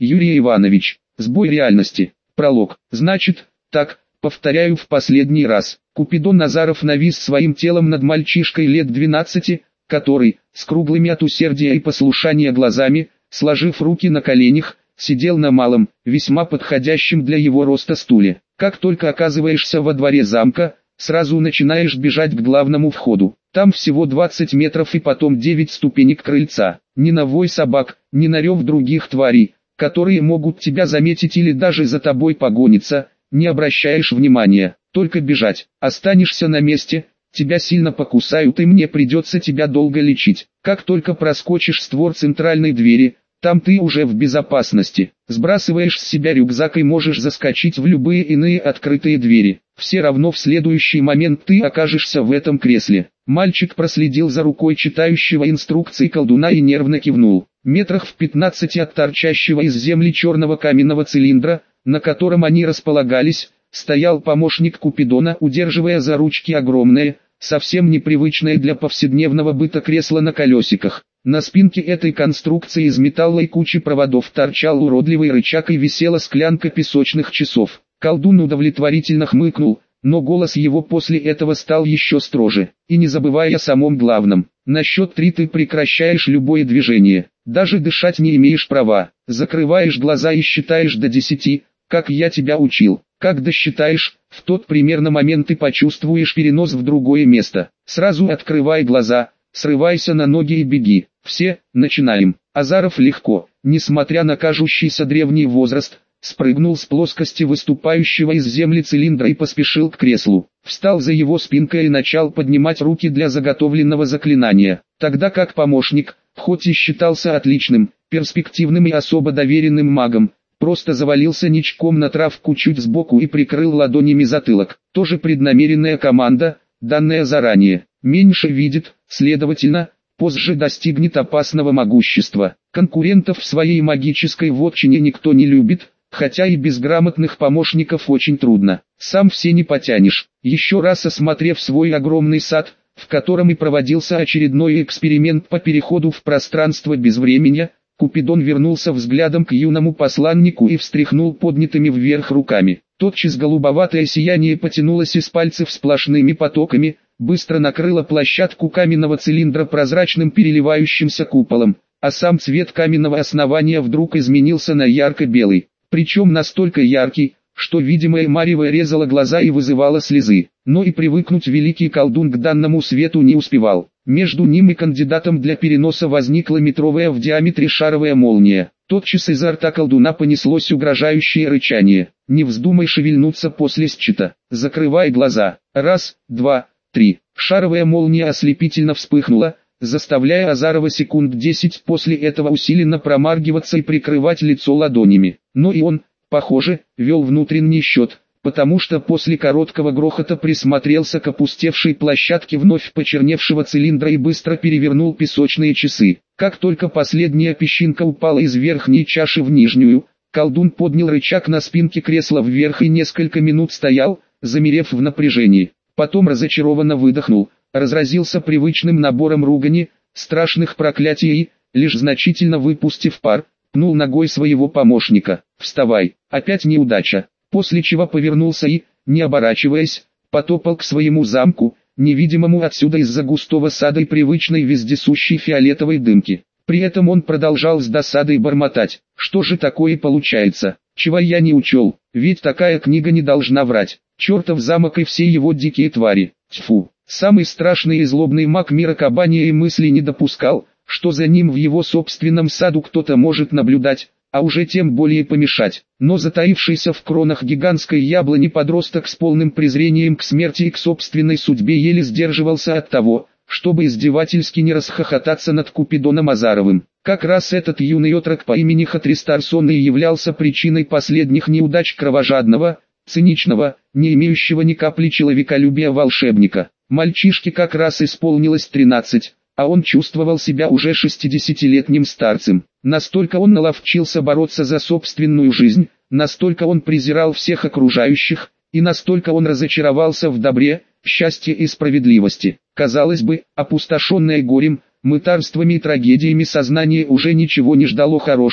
Юрий Иванович. Сбой реальности. Пролог. Значит, так, повторяю в последний раз. Купидон Назаров навис своим телом над мальчишкой лет 12, который, с круглыми от усердия и послушания глазами, сложив руки на коленях, сидел на малом, весьма подходящем для его роста стуле. Как только оказываешься во дворе замка, сразу начинаешь бежать к главному входу. Там всего 20 метров и потом 9 ступенек крыльца. Ни на вой собак, ни на рев других тварей, которые могут тебя заметить или даже за тобой погониться, не обращаешь внимания. Только бежать. Останешься на месте, тебя сильно покусают и мне придется тебя долго лечить. Как только проскочишь створ центральной двери, там ты уже в безопасности. Сбрасываешь с себя рюкзак и можешь заскочить в любые иные открытые двери. Все равно в следующий момент ты окажешься в этом кресле. Мальчик проследил за рукой читающего инструкции колдуна и нервно кивнул. Метрах в 15 от торчащего из земли черного каменного цилиндра, на котором они располагались, стоял помощник Купидона, удерживая за ручки огромное, совсем непривычное для повседневного быта кресло на колесиках. На спинке этой конструкции из металла и кучи проводов торчал уродливый рычаг и висела склянка песочных часов. Колдун удовлетворительно хмыкнул, но голос его после этого стал еще строже. И не забывай о самом главном. На счет 3 ты прекращаешь любое движение. Даже дышать не имеешь права. Закрываешь глаза и считаешь до 10, как я тебя учил. Как досчитаешь, в тот примерно момент ты почувствуешь перенос в другое место. Сразу открывай глаза, срывайся на ноги и беги. Все, начинаем. Азаров легко, несмотря на кажущийся древний возраст, спрыгнул с плоскости выступающего из земли цилиндра и поспешил к креслу. Встал за его спинкой и начал поднимать руки для заготовленного заклинания. Тогда как помощник, хоть и считался отличным, перспективным и особо доверенным магом, просто завалился ничком на травку чуть сбоку и прикрыл ладонями затылок. Тоже преднамеренная команда, данная заранее. Меньше видит, следовательно, позже достигнет опасного могущества. Конкурентов в своей магической вотчине никто не любит, хотя и безграмотных помощников очень трудно. Сам все не потянешь. Еще раз осмотрев свой огромный сад, в котором и проводился очередной эксперимент по переходу в пространство безвременья, Купидон вернулся взглядом к юному посланнику и встряхнул поднятыми вверх руками. Тотчас голубоватое сияние потянулось из пальцев сплошными потоками, быстро накрыло площадку каменного цилиндра прозрачным переливающимся куполом, а сам цвет каменного основания вдруг изменился на ярко-белый, причем настолько яркий, что видимое марево резало глаза и вызывало слезы. Но и привыкнуть великий колдун к данному свету не успевал. Между ним и кандидатом для переноса возникла метровая в диаметре шаровая молния. Тотчас изо рта колдуна понеслось угрожающее рычание. «Не вздумай шевельнуться после счета. Закрывай глаза. 1, 2, 3». Шаровая молния ослепительно вспыхнула, заставляя Азарова секунд 10 после этого усиленно промаргиваться и прикрывать лицо ладонями. Но и он, похоже, вел внутренний счет, потому что после короткого грохота присмотрелся к опустевшей площадке вновь почерневшего цилиндра и быстро перевернул песочные часы. Как только последняя песчинка упала из верхней чаши в нижнюю, колдун поднял рычаг на спинке кресла вверх и несколько минут стоял, замерев в напряжении. Потом разочарованно выдохнул, разразился привычным набором ругани, страшных проклятий и, лишь значительно выпустив пар, пнул ногой своего помощника. «Вставай, опять неудача», после чего повернулся и, не оборачиваясь, потопал к своему замку, невидимому отсюда из-за густого сада и привычной вездесущей фиолетовой дымки. При этом он продолжал с досадой бормотать: «Что же такое получается? Чего я не учел? Ведь такая книга не должна врать. Чертов замок и все его дикие твари. Тьфу!» Самый страшный и злобный маг мира Кабания и мысли не допускал, что за ним в его собственном саду кто-то может наблюдать, а уже тем более помешать. Но затаившийся в кронах гигантской яблони подросток с полным презрением к смерти и к собственной судьбе еле сдерживался от того, чтобы издевательски не расхохотаться над Купидоном Азаровым. Как раз этот юный отрок по имени Хатристарсон и являлся причиной последних неудач кровожадного, циничного, не имеющего ни капли человеколюбия волшебника. Мальчишке как раз исполнилось 13, а он чувствовал себя уже 60-летним старцем. Настолько он наловчился бороться за собственную жизнь, настолько он презирал всех окружающих, и настолько он разочаровался в добре, счастье и справедливости. Казалось бы, опустошенное горем, мытарствами и трагедиями сознание уже ничего не ждало хорошего,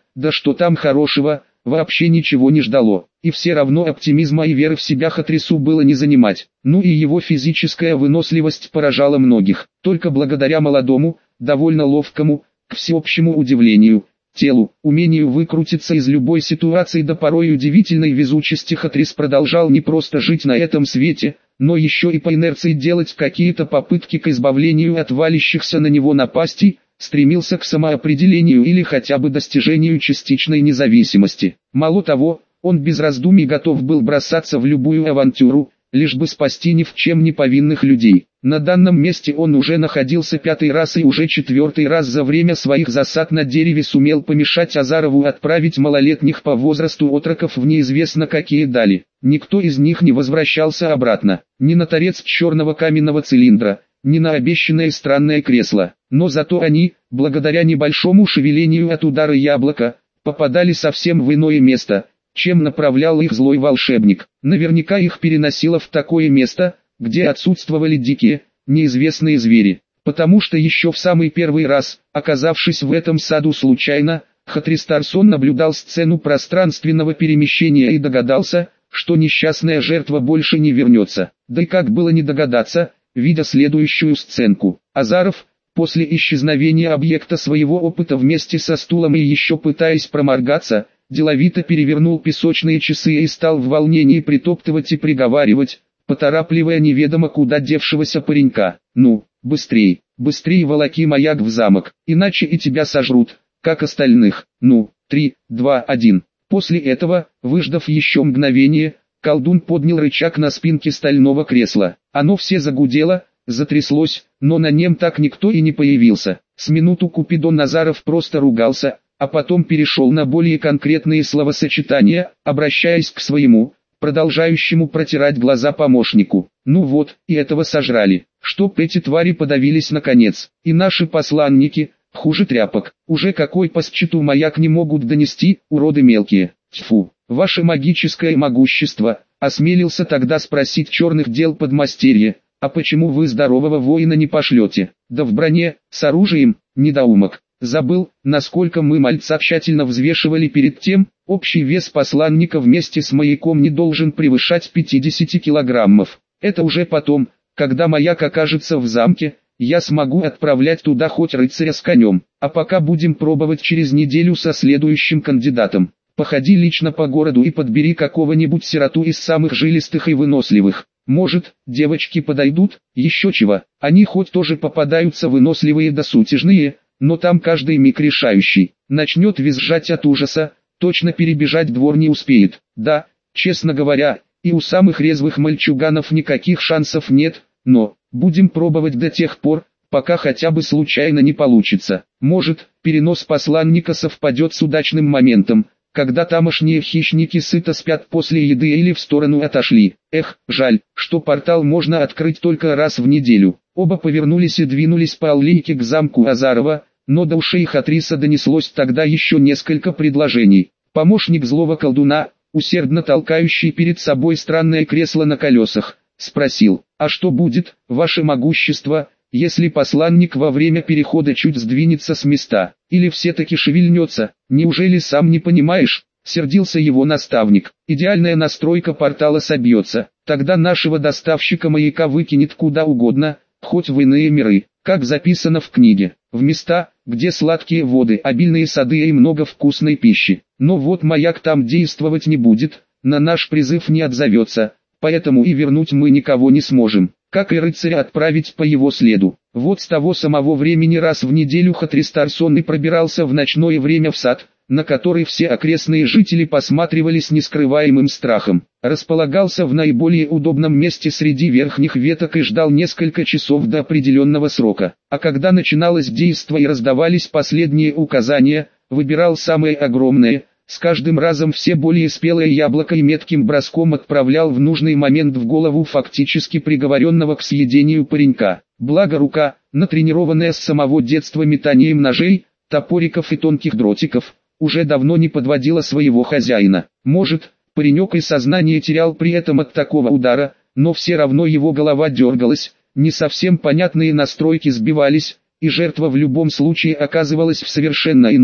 да что там хорошего, вообще ничего не ждало. И все равно оптимизма и веры в себя Хатрису было не занимать. Ну и его физическая выносливость поражала многих. Только благодаря молодому, довольно ловкому, к всеобщему удивлению, телу, умению выкрутиться из любой ситуации до порой удивительной везучести Хатрис продолжал не просто жить на этом свете, но еще и по инерции делать какие-то попытки к избавлению от валящихся на него напастей, стремился к самоопределению или хотя бы достижению частичной независимости. Мало того, он без раздумий готов был бросаться в любую авантюру, лишь бы спасти ни в чем не повинных людей. На данном месте он уже находился 5-й раз и уже 4-й раз за время своих засад на дереве сумел помешать Азарову отправить малолетних по возрасту отроков в неизвестно какие дали. Никто из них не возвращался обратно, ни на торец черного каменного цилиндра, ни на обещанное странное кресло. Но зато они, благодаря небольшому шевелению от удара яблока, попадали совсем в иное место, чем направлял их злой волшебник. Наверняка их переносило в такое место, где отсутствовали дикие, неизвестные звери. Потому что еще в самый первый раз, оказавшись в этом саду случайно, Хатристарсон наблюдал сцену пространственного перемещения и догадался, что несчастная жертва больше не вернется. Да и как было не догадаться, видя следующую сценку. Азаров, после исчезновения объекта своего опыта вместе со стулом и еще пытаясь проморгаться, деловито перевернул песочные часы и стал в волнении притоптывать и приговаривать, поторапливая неведомо куда девшегося паренька: «Ну, быстрей, быстрей волоки маяк в замок, иначе и тебя сожрут, как остальных. Ну, 3, 2, 1». После этого, выждав еще мгновение, колдун поднял рычаг на спинке стального кресла. Оно все загудело, затряслось, но на нем так никто и не появился. С минуту Купидон Назаров просто ругался, а потом перешел на более конкретные словосочетания, обращаясь к своему, продолжающему протирать глаза помощнику. «Ну вот, и этого сожрали, чтоб эти твари подавились наконец. И наши посланники, хуже тряпок, уже какой по счету маяк не могут донести, уроды мелкие. Тьфу, ваше магическое могущество», осмелился тогда спросить черных дел подмастерье, «а почему вы здорового воина не пошлете? Да в броне, с оружием, недоумок. Забыл, насколько мы мальца тщательно взвешивали перед тем, общий вес посланника вместе с маяком не должен превышать 50 килограммов. Это уже потом, когда маяк окажется в замке, я смогу отправлять туда хоть рыцаря с конем, а пока будем пробовать через неделю со следующим кандидатом. Походи лично по городу и подбери какого-нибудь сироту из самых жилистых и выносливых. Может, девочки подойдут, еще чего, они хоть тоже попадаются выносливые да сутяжные, но там каждый миг решающий. Начнет визжать от ужаса, точно перебежать двор не успеет. Да, честно говоря, и у самых резвых мальчуганов никаких шансов нет, но будем пробовать до тех пор, пока хотя бы случайно не получится. Может, перенос посланника совпадет с удачным моментом, когда тамошние хищники сыто спят после еды или в сторону отошли. Эх, жаль, что портал можно открыть только раз в неделю. Оба повернулись и двинулись по аллейке к замку Азарова, но до ушей Хатриса донеслось тогда еще несколько предложений. Помощник злого колдуна, усердно толкающий перед собой странное кресло на колесах, спросил: «А что будет, ваше могущество, если посланник во время перехода чуть сдвинется с места, или все-таки шевельнется? Неужели сам не понимаешь?» — сердился его наставник. «Идеальная настройка портала собьется, тогда нашего доставщика маяка выкинет куда угодно, хоть в иные миры, как записано в книге, в места, где сладкие воды, обильные сады и много вкусной пищи. Но вот маяк там действовать не будет, на наш призыв не отзовется, поэтому и вернуть мы никого не сможем, как и рыцаря отправить по его следу». Вот с того самого времени раз в неделю Хатристарсон и пробирался в ночное время в сад, на который все окрестные жители посматривали с нескрываемым страхом. Располагался в наиболее удобном месте среди верхних веток и ждал несколько часов до определенного срока. А когда начиналось действо и раздавались последние указания, выбирал самое огромное, с каждым разом все более спелое яблоко и метким броском отправлял в нужный момент в голову фактически приговоренного к съедению паренька. Благо рука, натренированная с самого детства метанием ножей, топориков и тонких дротиков, уже давно не подводила своего хозяина. Может, паренек и сознание терял при этом от такого удара, но все равно его голова дергалась, не совсем понятные настройки сбивались, и жертва в любом случае оказывалась в совершенно ином,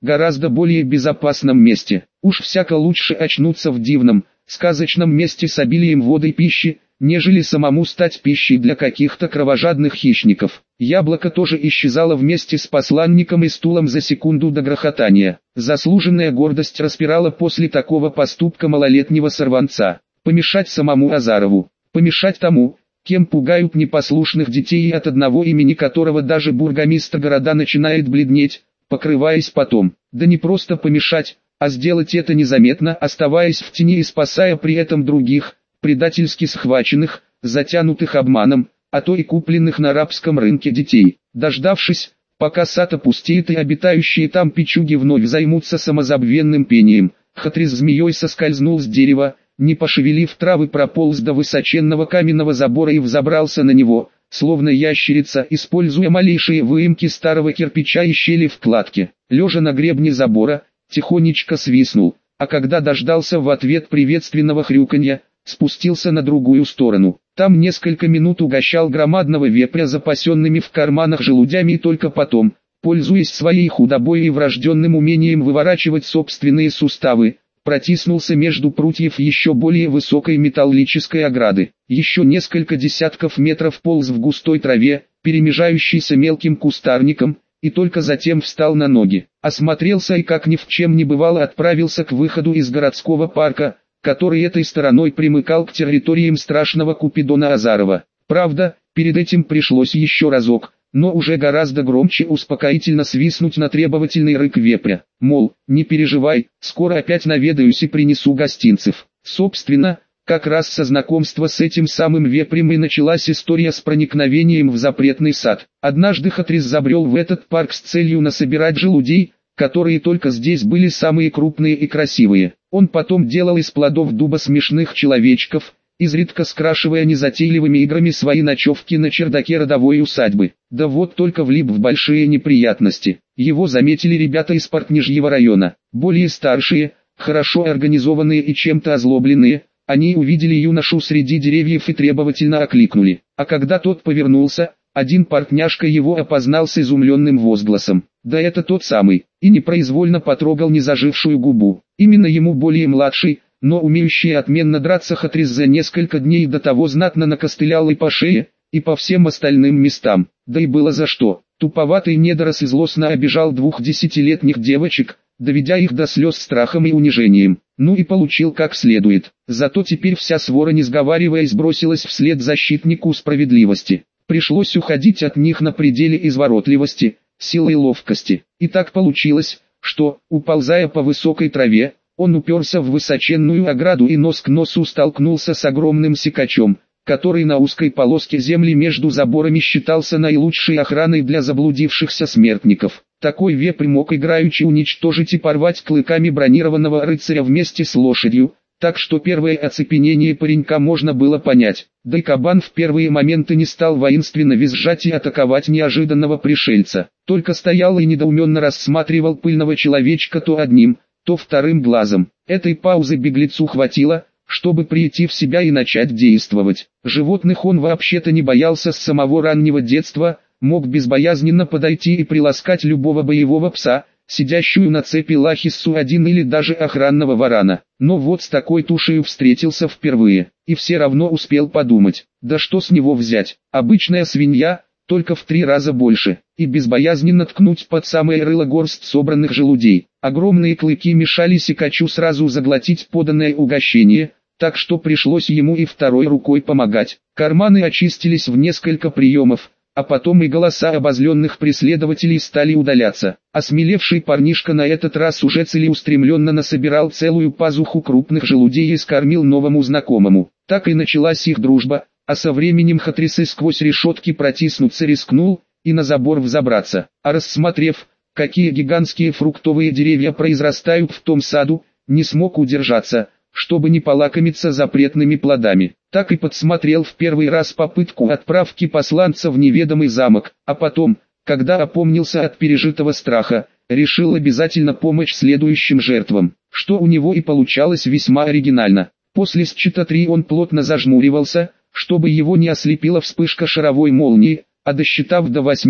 гораздо более безопасном месте. Уж всяко лучше очнуться в дивном, сказочном месте с обилием воды и пищи, нежели самому стать пищей для каких-то кровожадных хищников. Яблоко тоже исчезало вместе с посланником и стулом за секунду до грохотания. Заслуженная гордость распирала после такого поступка малолетнего сорванца. Помешать самому Азарову, помешать тому, кем пугают непослушных детей и от одного имени которого даже бургомистр города начинает бледнеть, покрываясь потом. Да не просто помешать, а сделать это незаметно, оставаясь в тени и спасая при этом других, предательски схваченных, затянутых обманом, а то и купленных на рабском рынке детей. Дождавшись, пока сад опустеет и обитающие там печуги вновь займутся самозабвенным пением, Хатрис змеей соскользнул с дерева, не пошевелив травы, прополз до высоченного каменного забора и взобрался на него, словно ящерица, используя малейшие выемки старого кирпича и щели в кладке. Лежа на гребне забора, тихонечко свистнул, а когда дождался в ответ приветственного хрюканья, спустился на другую сторону. Там несколько минут угощал громадного вепря запасенными в карманах желудями и только потом, пользуясь своей худобой и врожденным умением выворачивать собственные суставы, протиснулся между прутьев еще более высокой металлической ограды. Еще несколько десятков метров полз в густой траве, перемежающейся мелким кустарником, и только затем встал на ноги. Осмотрелся и как ни в чем не бывало отправился к выходу из городского парка, который этой стороной примыкал к территориям страшного Купидона Азарова. Правда, перед этим пришлось еще разок, но уже гораздо громче успокоительно свистнуть на требовательный рык вепря. Мол, не переживай, скоро опять наведаюсь и принесу гостинцев. Собственно, как раз со знакомства с этим самым вепрем и началась история с проникновением в запретный сад. Однажды Хатрис забрел в этот парк с целью насобирать желудей, которые только здесь были самые крупные и красивые. Он потом делал из плодов дуба смешных человечков, изредка скрашивая незатейливыми играми свои ночевки на чердаке родовой усадьбы. Да вот только влип в большие неприятности. Его заметили ребята из Портнижьего района, более старшие, хорошо организованные и чем-то озлобленные. Они увидели юношу среди деревьев и требовательно окликнули. А когда тот повернулся, один партняшка его опознал с изумленным возгласом. Да это тот самый, и непроизвольно потрогал незажившую губу. Именно ему более младший, но умеющий отменно драться Хатрис за несколько дней до того знатно накостылял и по шее, и по всем остальным местам. Да и было за что. Туповатый недорос и злостно обижал 2 10-летних девочек, доведя их до слез страхом и унижением. Ну и получил как следует. Зато теперь вся свора, не сговариваясь, бросилась вслед защитнику справедливости. Пришлось уходить от них на пределе изворотливости, силы и ловкости. И так получилось, что, уползая по высокой траве, он уперся в высоченную ограду и нос к носу столкнулся с огромным сикачом, который на узкой полоске земли между заборами считался наилучшей охраной для заблудившихся смертников. Такой вепрь мог играючи уничтожить и порвать клыками бронированного рыцаря вместе с лошадью, так что первое оцепенение паренька можно было понять. Да и кабан в первые моменты не стал воинственно визжать и атаковать неожиданного пришельца, только стоял и недоуменно рассматривал пыльного человечка то одним, то вторым глазом. Этой паузы беглецу хватило, чтобы прийти в себя и начать действовать. Животных он вообще-то не боялся с самого раннего детства, мог безбоязненно подойти и приласкать любого боевого пса, сидящую на цепи лахиссу-1 или даже охранного варана. Но вот с такой тушею встретился впервые, и все равно успел подумать, да что с него взять, обычная свинья, только в 3 раза больше, и безбоязненно ткнуть под самое рыло горсть собранных желудей. Огромные клыки мешали сикачу сразу заглотить поданное угощение, так что пришлось ему и второй рукой помогать. Карманы очистились в несколько приемов, а потом и голоса обозленных преследователей стали удаляться. Осмелевший парнишка на этот раз уже целеустремленно насобирал целую пазуху крупных желудей и скормил новому знакомому. Так и началась их дружба, а со временем Хатрис и сквозь решетки протиснуться рискнул, и на забор взобраться. А рассмотрев, какие гигантские фруктовые деревья произрастают в том саду, не смог удержаться, чтобы не полакомиться запретными плодами. Так и подсмотрел в первый раз попытку отправки посланца в неведомый замок, а потом, когда опомнился от пережитого страха, решил обязательно помочь следующим жертвам, что у него и получалось весьма оригинально. После счета 3 он плотно зажмуривался, чтобы его не ослепила вспышка шаровой молнии, а досчитав до 8,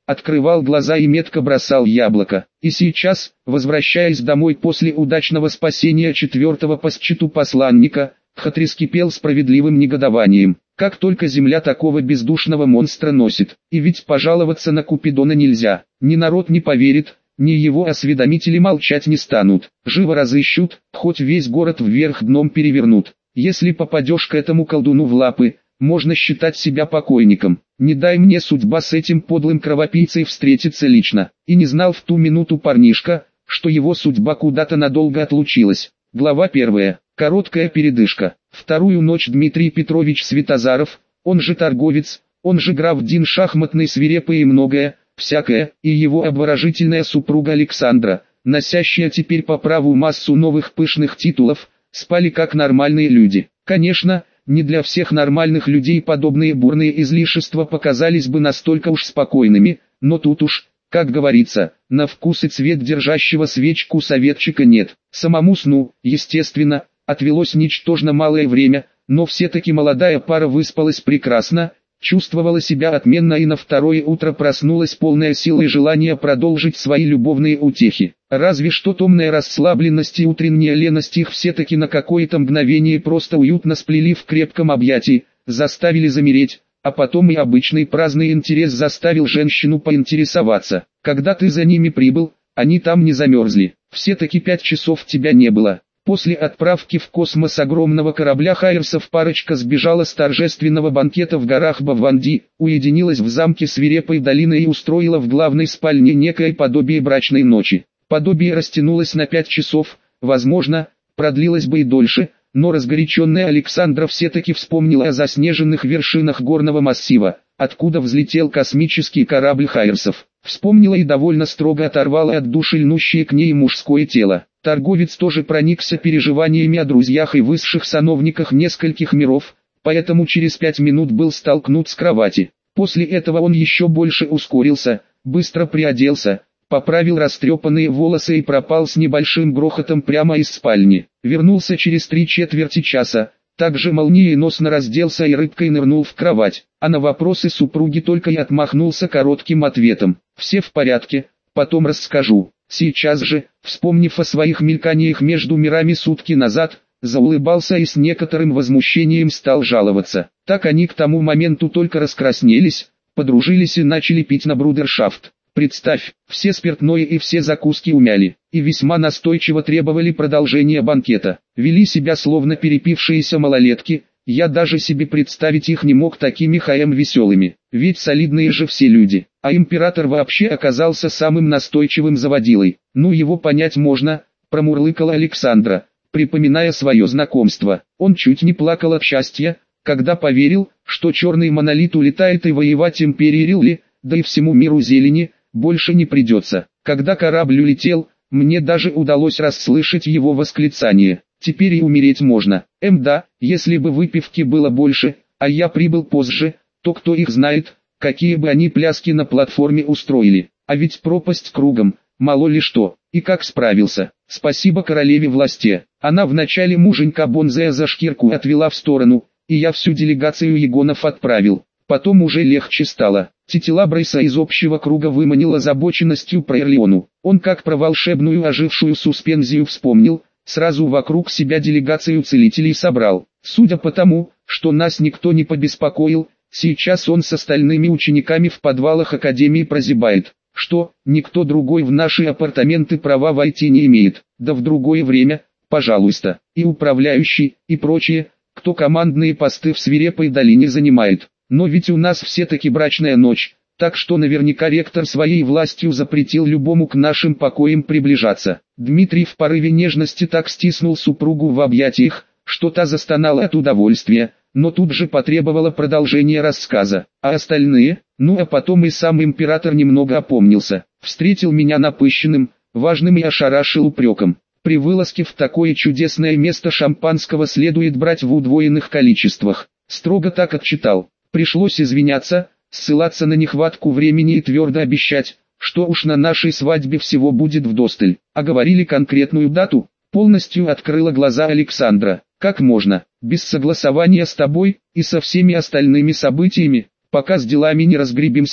открывал глаза и метко бросал яблоко. И сейчас, возвращаясь домой после удачного спасения четвертого по счету посланника, Хатрис кипел справедливым негодованием. Как только земля такого бездушного монстра носит, и ведь пожаловаться на Купидона нельзя, ни народ не поверит, ни его осведомители молчать не станут, живо разыщут, хоть весь город вверх дном перевернут. Если попадешь к этому колдуну в лапы, можно считать себя покойником. Не дай мне судьба с этим подлым кровопийцей встретиться лично. И не знал в ту минуту парнишка, что его судьба куда-то надолго отлучилась. Глава 1. Короткая передышка. Вторую ночь Дмитрий Петрович Святозаров, он же торговец, он же граф Дин Шахматный, свирепый и многое, всякое, и его обворожительная супруга Александра, носящая теперь по праву массу новых пышных титулов, спали как нормальные люди. Конечно, не для всех нормальных людей подобные бурные излишества показались бы настолько уж спокойными, но тут уж, как говорится, на вкус и цвет держащего свечку советчика нет. Самому сну, естественно, отвелось ничтожно малое время, но все-таки молодая пара выспалась прекрасно, чувствовала себя отменно и на второе утро проснулась полная сил и желания продолжить свои любовные утехи. Разве что томная расслабленность и утренняя леность их все-таки на какое-то мгновение просто уютно сплели в крепком объятии, заставили замереть, а потом и обычный праздный интерес заставил женщину поинтересоваться. Когда ты за ними прибыл, они там не замерзли, все-таки 5 часов тебя не было. После отправки в космос огромного корабля Хайерсов парочка сбежала с торжественного банкета в горах Баванди, уединилась в замке Свирепой долины и устроила в главной спальне некое подобие брачной ночи. Подобие растянулось на 5 часов, возможно, продлилось бы и дольше, но разгоряченная Александра все-таки вспомнила о заснеженных вершинах горного массива, откуда взлетел космический корабль Хайерсов. Вспомнила и довольно строго оторвала от души льнущее к ней мужское тело. Торговец тоже проникся переживаниями о друзьях и высших сановниках нескольких миров, поэтому через 5 минут был столкнут с кровати. После этого он еще больше ускорился, быстро приоделся, поправил растрепанные волосы и пропал с небольшим грохотом прямо из спальни. Вернулся через 3/4 часа, также молниеносно разделся и рыбкой нырнул в кровать, а на вопросы супруги только и отмахнулся коротким ответом: «Все в порядке, потом расскажу». Сейчас же, вспомнив о своих мельканиях между мирами сутки назад, заулыбался и с некоторым возмущением стал жаловаться. Так они к тому моменту только раскраснелись, подружились и начали пить на брудершафт. Представь, все спиртное и все закуски умяли, и весьма настойчиво требовали продолжения банкета. Вели себя словно перепившиеся малолетки, я даже себе представить их не мог такими веселыми, ведь солидные же все люди. А император вообще оказался самым настойчивым заводилой. Ну его понять можно, промурлыкала Александра, припоминая свое знакомство. Он чуть не плакал от счастья, когда поверил, что черный монолит улетает и воевать империи Рилли, да и всему миру зелени, больше не придется. Когда корабль улетел, мне даже удалось расслышать его восклицание: «Теперь и умереть можно». Да, если бы выпивки было больше, а я прибыл позже, то кто их знает, какие бы они пляски на платформе устроили. А ведь пропасть кругом, мало ли что. И как справился. Спасибо королеве власти. Она вначале муженька Бонзея за шкирку отвела в сторону, и я всю делегацию егонов отправил. Потом уже легче стало. Тетила Брейса из общего круга выманила озабоченностью про Эрлеону. Он как про волшебную ожившую суспензию вспомнил, сразу вокруг себя делегацию целителей собрал. Судя по тому, что нас никто не побеспокоил, сейчас он с остальными учениками в подвалах Академии прозябает. Что, никто другой в наши апартаменты права войти не имеет, да в другое время, пожалуйста, и управляющий, и прочие, кто командные посты в Свирепой долине занимает. Но ведь у нас все-таки брачная ночь, так что наверняка ректор своей властью запретил любому к нашим покоям приближаться. Дмитрий в порыве нежности так стиснул супругу в объятиях, что та застонала от удовольствия, но тут же потребовала продолжения рассказа. А остальные? Ну а потом и сам император немного опомнился, встретил меня напыщенным, важным и ошарашил упреком. При вылазке в такое чудесное место шампанского следует брать в удвоенных количествах. Строго так отчитал. Пришлось извиняться, ссылаться на нехватку времени и твердо обещать, что уж на нашей свадьбе всего будет вдосталь. А говорили конкретную дату? Полностью открыла глаза Александра. Как можно, без согласования с тобой и со всеми остальными событиями, пока с делами не разгребемся,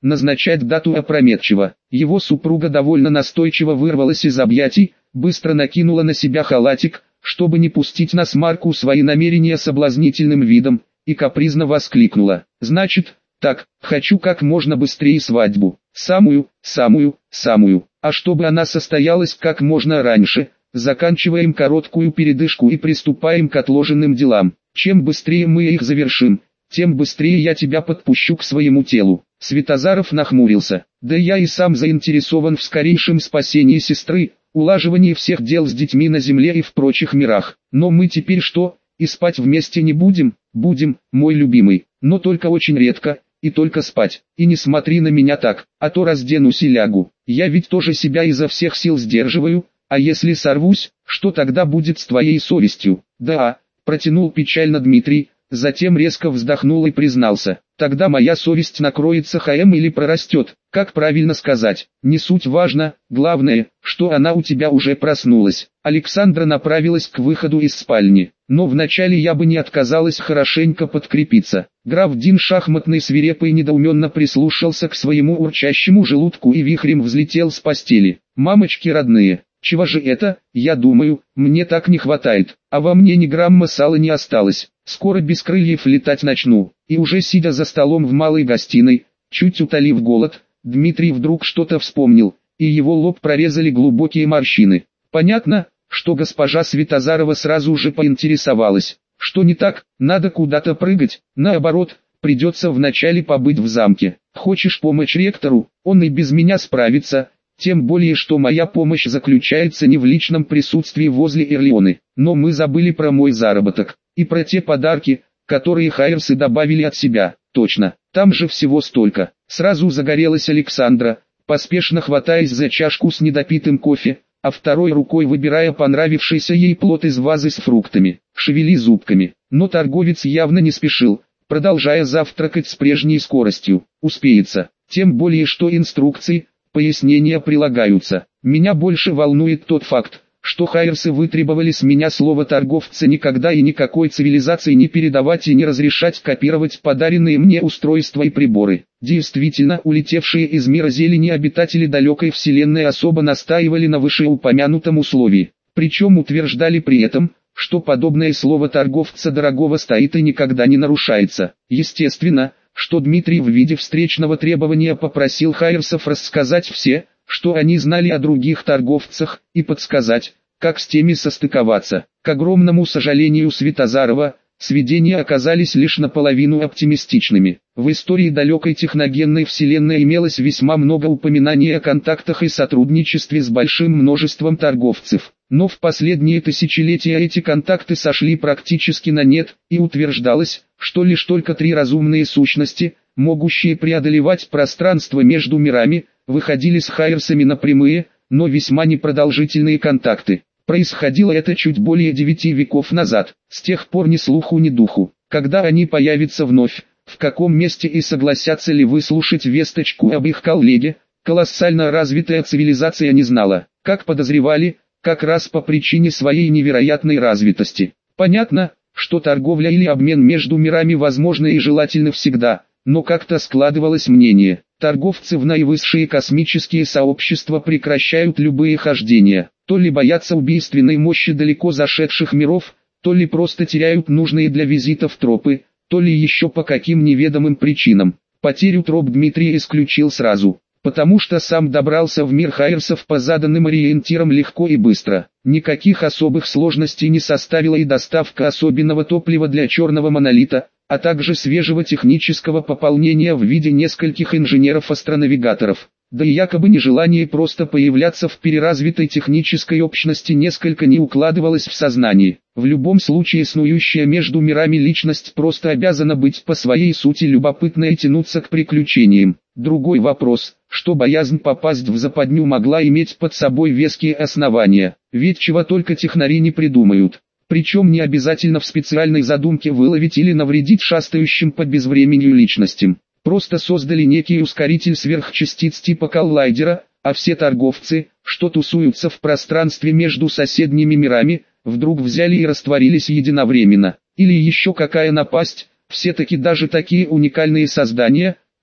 назначать дату опрометчиво. Его супруга довольно настойчиво вырвалась из объятий, быстро накинула на себя халатик, чтобы не пустить на смарку свои намерения соблазнительным видом, и капризно воскликнула: «Значит, так, хочу как можно быстрее свадьбу, самую, а чтобы она состоялась как можно раньше, заканчиваем короткую передышку и приступаем к отложенным делам. Чем быстрее мы их завершим, тем быстрее я тебя подпущу к своему телу». Святозаров нахмурился: «Да я и сам заинтересован в скорейшем спасении сестры, улаживании всех дел с детьми на земле и в прочих мирах. Но мы теперь что, и спать вместе не будем?» «Будем, мой любимый, но только очень редко, и только спать. И не смотри на меня так, а то разденусь и лягу. Я ведь тоже себя изо всех сил сдерживаю, а если сорвусь, что тогда будет с твоей совестью?» «Да», протянул печально Дмитрий, затем резко вздохнул и признался: «Тогда моя совесть накроется хаем или прорастет, как правильно сказать, не суть важно, главное, что она у тебя уже проснулась». Александра направилась к выходу из спальни, но вначале я бы не отказалась хорошенько подкрепиться. Граф Дин шахматный свирепый недоуменно прислушался к своему урчащему желудку и вихрем взлетел с постели. «Мамочки родные, чего же это, я думаю, мне так не хватает, а во мне ни грамма сала не осталось, скоро без крыльев летать начну». И уже сидя за столом в малой гостиной, чуть утолив голод, Дмитрий вдруг что-то вспомнил, и его лоб прорезали глубокие морщины. Понятно, что госпожа Святозарова сразу же поинтересовалась: «Что не так, надо куда-то прыгать?» «Наоборот, придется вначале побыть в замке. Хочешь помочь ректору, он и без меня справится». Тем более, что моя помощь заключается не в личном присутствии возле Эрлеоны, но мы забыли про мой заработок, и про те подарки, которые хайерсы добавили от себя. Точно, там же всего столько. Сразу загорелась Александра, поспешно хватаясь за чашку с недопитым кофе, а второй рукой выбирая понравившийся ей плод из вазы с фруктами. «Шевели зубками». Но торговец явно не спешил, продолжая завтракать с прежней скоростью. «Успеется, тем более что инструкции, пояснения прилагаются. Меня больше волнует тот факт, что хайерсы вытребовали с меня слово торговца никогда и никакой цивилизации не передавать и не разрешать копировать подаренные мне устройства и приборы». Действительно, улетевшие из мира зелени обитатели далекой вселенной особо настаивали на вышеупомянутом условии. Причем утверждали при этом, что подобное слово торговца дорогого стоит и никогда не нарушается. Естественно, что Дмитрий в виде встречного требования попросил хайерсов рассказать все, что они знали о других торговцах, и подсказать, как с теми состыковаться. К огромному сожалению Святозарова, сведения оказались лишь наполовину оптимистичными. В истории далекой техногенной вселенной имелось весьма много упоминаний о контактах и сотрудничестве с большим множеством торговцев. Но в последние тысячелетия эти контакты сошли практически на нет, и утверждалось, что лишь только три разумные сущности, могущие преодолевать пространство между мирами, выходили с хайерсами на прямые, но весьма непродолжительные контакты. Происходило это чуть более 9 веков назад. С тех пор ни слуху ни духу. Когда они появятся вновь, в каком месте и согласятся ли выслушать весточку об их коллеге, колоссально развитая цивилизация не знала. Как подозревали, как раз по причине своей невероятной развитости. Понятно, что торговля или обмен между мирами возможно и желательно всегда, но как-то складывалось мнение: торговцы в наивысшие космические сообщества прекращают любые хождения, то ли боятся убийственной мощи далеко зашедших миров, то ли просто теряют нужные для визитов тропы, то ли еще по каким неведомым причинам. Потерю троп Дмитрий исключил сразу, потому что сам добрался в мир хайерсов по заданным ориентирам легко и быстро. Никаких особых сложностей не составила и доставка особенного топлива для черного монолита, а также свежего технического пополнения в виде нескольких инженеров-астронавигаторов. Да и якобы нежелание просто появляться в переразвитой технической общности несколько не укладывалось в сознании. В любом случае снующая между мирами личность просто обязана быть по своей сути любопытной и тянуться к приключениям. Другой вопрос, что боязнь попасть в западню могла иметь под собой веские основания, ведь чего только технари не придумают. Причем не обязательно в специальной задумке выловить или навредить шастающим по безвременью личностям. Просто создали некий ускоритель сверхчастиц типа коллайдера, а все торговцы, что тусуются в пространстве между соседними мирами, вдруг взяли и растворились единовременно. Или еще какая напасть, все-таки даже такие уникальные создания,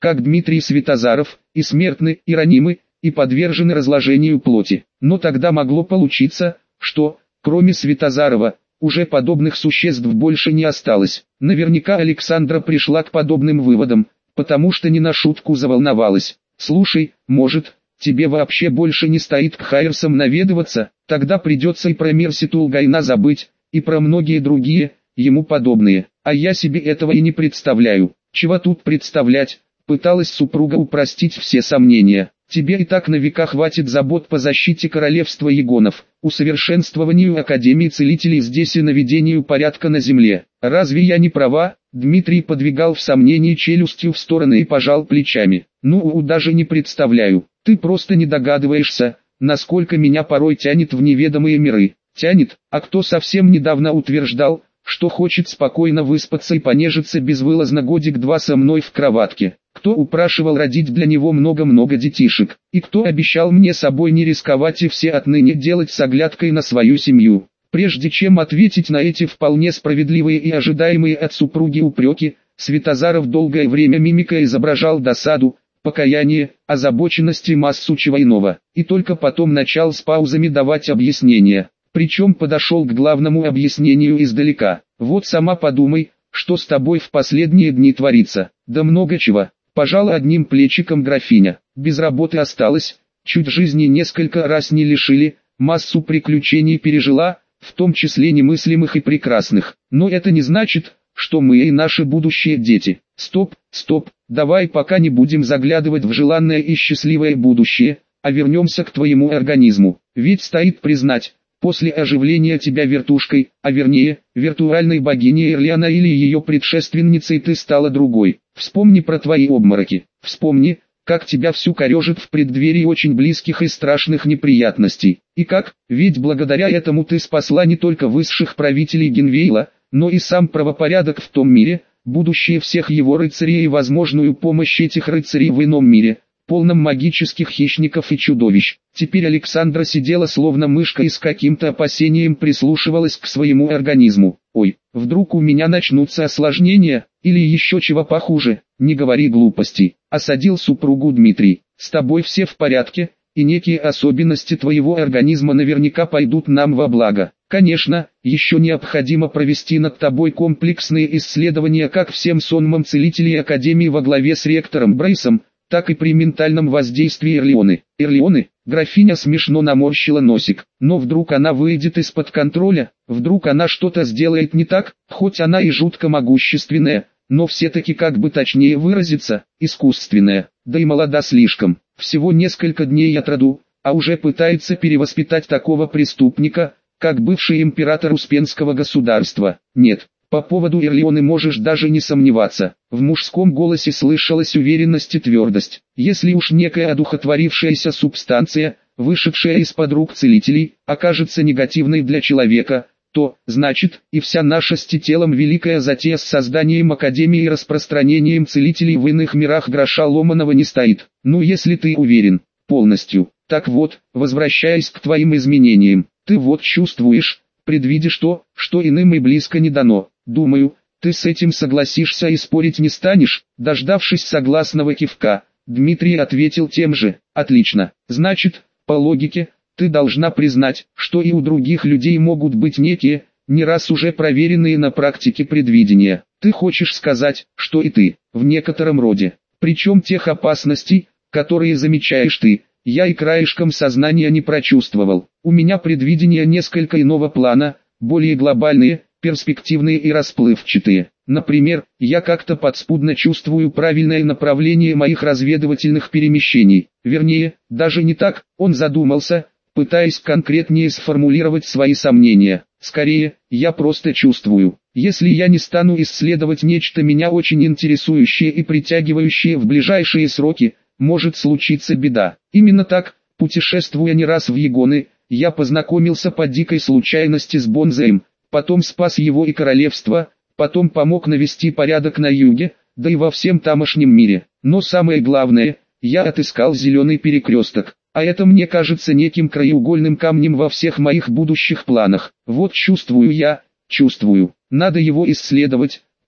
как Дмитрий Светозаров, и смертны, и ранимы, и подвержены разложению плоти. Но тогда могло получиться, что, кроме Светозарова, уже подобных существ больше не осталось. Наверняка Александра пришла к подобным выводам, потому что не на шутку заволновалась. «Слушай, может, тебе вообще больше не стоит к Хайерсам наведываться? Тогда придется и про Мерситул Гайна забыть, и про многие другие, ему подобные. А я себе этого и не представляю». «Чего тут представлять?» — пыталась супруга упростить все сомнения. «Тебе и так на века хватит забот по защите королевства Егонов, усовершенствованию Академии Целителей здесь и наведению порядка на земле. Разве я не права?» Дмитрий подвигал в сомнении челюстью в стороны и пожал плечами. «Ну, даже не представляю. Ты просто не догадываешься, насколько меня порой тянет в неведомые миры». «Тянет? А кто совсем недавно утверждал, что хочет спокойно выспаться и понежиться безвылазно годик-два со мной в кроватке? Кто упрашивал родить для него много-много детишек? И кто обещал мне собой не рисковать и все отныне делать с оглядкой на свою семью?» Прежде чем ответить на эти вполне справедливые и ожидаемые от супруги упреки, Светозаров долгое время мимикой изображал досаду, покаяние, озабоченность и массу чего иного, и только потом начал с паузами давать объяснения. Причем подошел к главному объяснению издалека. «Вот сама подумай, что с тобой в последние дни творится». «Да много чего», — пожала одним плечиком графиня. «Без работы осталась, чуть жизни несколько раз не лишили, массу приключений пережила, в том числе немыслимых и прекрасных. Но это не значит, что мы и наши будущие дети». «Стоп, давай пока не будем заглядывать в желанное и счастливое будущее, а вернемся к твоему организму. Ведь стоит признать, после оживления тебя вертушкой, а вернее, виртуальной богиней Ирлиана или ее предшественницей, ты стала другой. Вспомни про твои обмороки, вспомни, как тебя всю корежит в преддверии очень близких и страшных неприятностей. И как, ведь благодаря этому ты спасла не только высших правителей Генвейла, но и сам правопорядок в том мире, будущее всех его рыцарей и возможную помощь этих рыцарей в ином мире, полном магических хищников и чудовищ». Теперь Александра сидела словно мышка и с каким-то опасением прислушивалась к своему организму. «Ой, вдруг у меня начнутся осложнения, или еще чего похуже?» «Не говори глупостей», — осадил супругу Дмитрий. «С тобой все в порядке, и некие особенности твоего организма наверняка пойдут нам во благо. Конечно, еще необходимо провести над тобой комплексные исследования как всем сонмам целителей Академии во главе с ректором Брейсом, так и при ментальном воздействии Эрлионы». «Эрлионы?» Графиня смешно наморщила носик. «Но вдруг она выйдет из-под контроля, вдруг она что-то сделает не так, хоть она и жутко могущественная, но все-таки, как бы точнее выразиться, искусственная, да и молода слишком, всего несколько дней от роду, а уже пытается перевоспитать такого преступника, как бывший император Успенского государства. Нет, по поводу Эрлионы можешь даже не сомневаться». В мужском голосе слышалась уверенность и твердость. «Если уж некая одухотворившаяся субстанция, вышедшая из-под рук целителей, окажется негативной для человека, то, значит, и вся наша с телом великая затея с созданием Академии и распространением целителей в иных мирах гроша ломаного не стоит. Ну если ты уверен, полностью. Так вот, возвращаясь к твоим изменениям, ты вот чувствуешь, предвидишь то, что иным и близко не дано. Думаю, ты с этим согласишься и спорить не станешь». Дождавшись согласного кивка, Дмитрий ответил тем же. «Отлично, значит, по логике, ты должна признать, что и у других людей могут быть некие, не раз уже проверенные на практике предвидения. Ты хочешь сказать, что и ты, в некотором роде, причем тех опасностей, которые замечаешь ты, я и краешком сознания не прочувствовал. У меня предвидения несколько иного плана, более глобальные, перспективные и расплывчатые. Например, я как-то подспудно чувствую правильное направление моих разведывательных перемещений. Вернее, даже не так», — он задумался, пытаясь конкретнее сформулировать свои сомнения. «Скорее, я просто чувствую. Если я не стану исследовать нечто меня очень интересующее и притягивающее в ближайшие сроки, может случиться беда». Именно так, путешествуя не раз в Егоны, я познакомился по дикой случайности с Бонзаем, потом спас его и королевство, потом помог навести порядок на юге, да и во всем тамошнем мире. Но самое главное, я отыскал зеленый перекресток, а это мне кажется неким краеугольным камнем во всех моих будущих планах. Вот чувствую, надо его исследовать,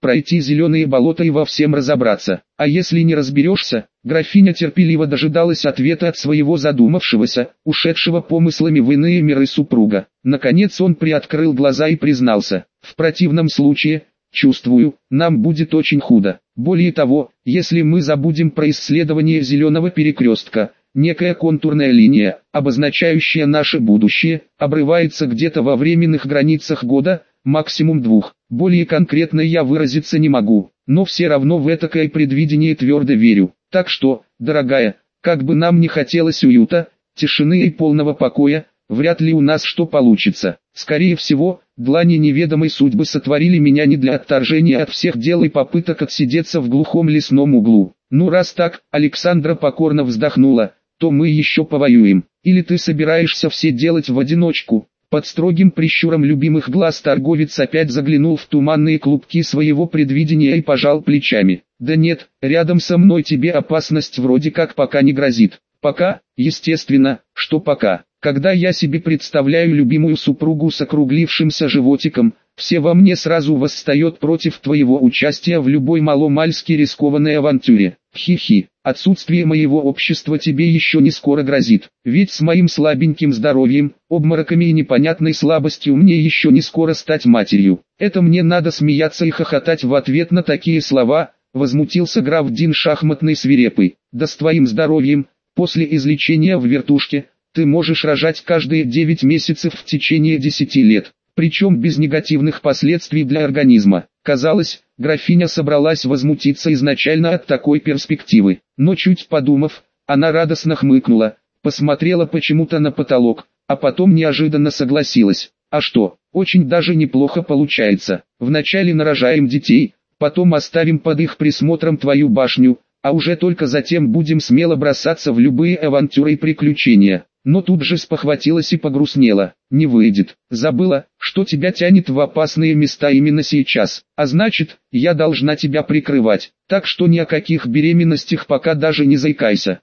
пройти зеленые болота и во всем разобраться. А если не разберешься? Графиня терпеливо дожидалась ответа от своего задумавшегося, ушедшего помыслами в иные миры супруга. Наконец он приоткрыл глаза и признался: в противном случае, чувствую, нам будет очень худо. Более того, если мы забудем про исследование зеленого перекрестка, некая контурная линия, обозначающая наше будущее, обрывается где-то во временных границах года, максимум 2. Более конкретно я выразиться не могу, но все равно в этакое предвидение твердо верю. Так что, дорогая, как бы нам ни хотелось уюта, тишины и полного покоя, вряд ли у нас что получится. Скорее всего, длани неведомой судьбы сотворили меня не для отторжения от всех дел и попыток отсидеться в глухом лесном углу. Ну раз так, Александра покорно вздохнула, то мы еще повоюем. Или ты собираешься все делать в одиночку? Под строгим прищуром любимых глаз торговец опять заглянул в туманные клубки своего предвидения и пожал плечами. Да нет, рядом со мной тебе опасность вроде как пока не грозит. Пока, естественно, что пока. Когда я себе представляю любимую супругу с округлившимся животиком, все во мне сразу восстает против твоего участия в любой маломальски рискованной авантюре. Хи-хи, отсутствие моего общества тебе еще не скоро грозит, ведь с моим слабеньким здоровьем, обмороками и непонятной слабостью мне еще не скоро стать матерью. Это мне надо смеяться и хохотать в ответ на такие слова, возмутился граф Дин шахматный свирепый. Да с твоим здоровьем, после излечения в вертушке, ты можешь рожать каждые 9 месяцев в течение 10 лет, причем без негативных последствий для организма. Казалось, графиня собралась возмутиться изначально от такой перспективы, но чуть подумав, она радостно хмыкнула, посмотрела почему-то на потолок, а потом неожиданно согласилась. А что, очень даже неплохо получается. Вначале нарожаем детей, потом оставим под их присмотром твою башню, а уже только затем будем смело бросаться в любые авантюры и приключения. Но тут же спохватилась и погрустнела. Не выйдет. Забыла, что тебя тянет в опасные места именно сейчас. А значит, я должна тебя прикрывать. Так что ни о каких беременностях пока даже не заикайся.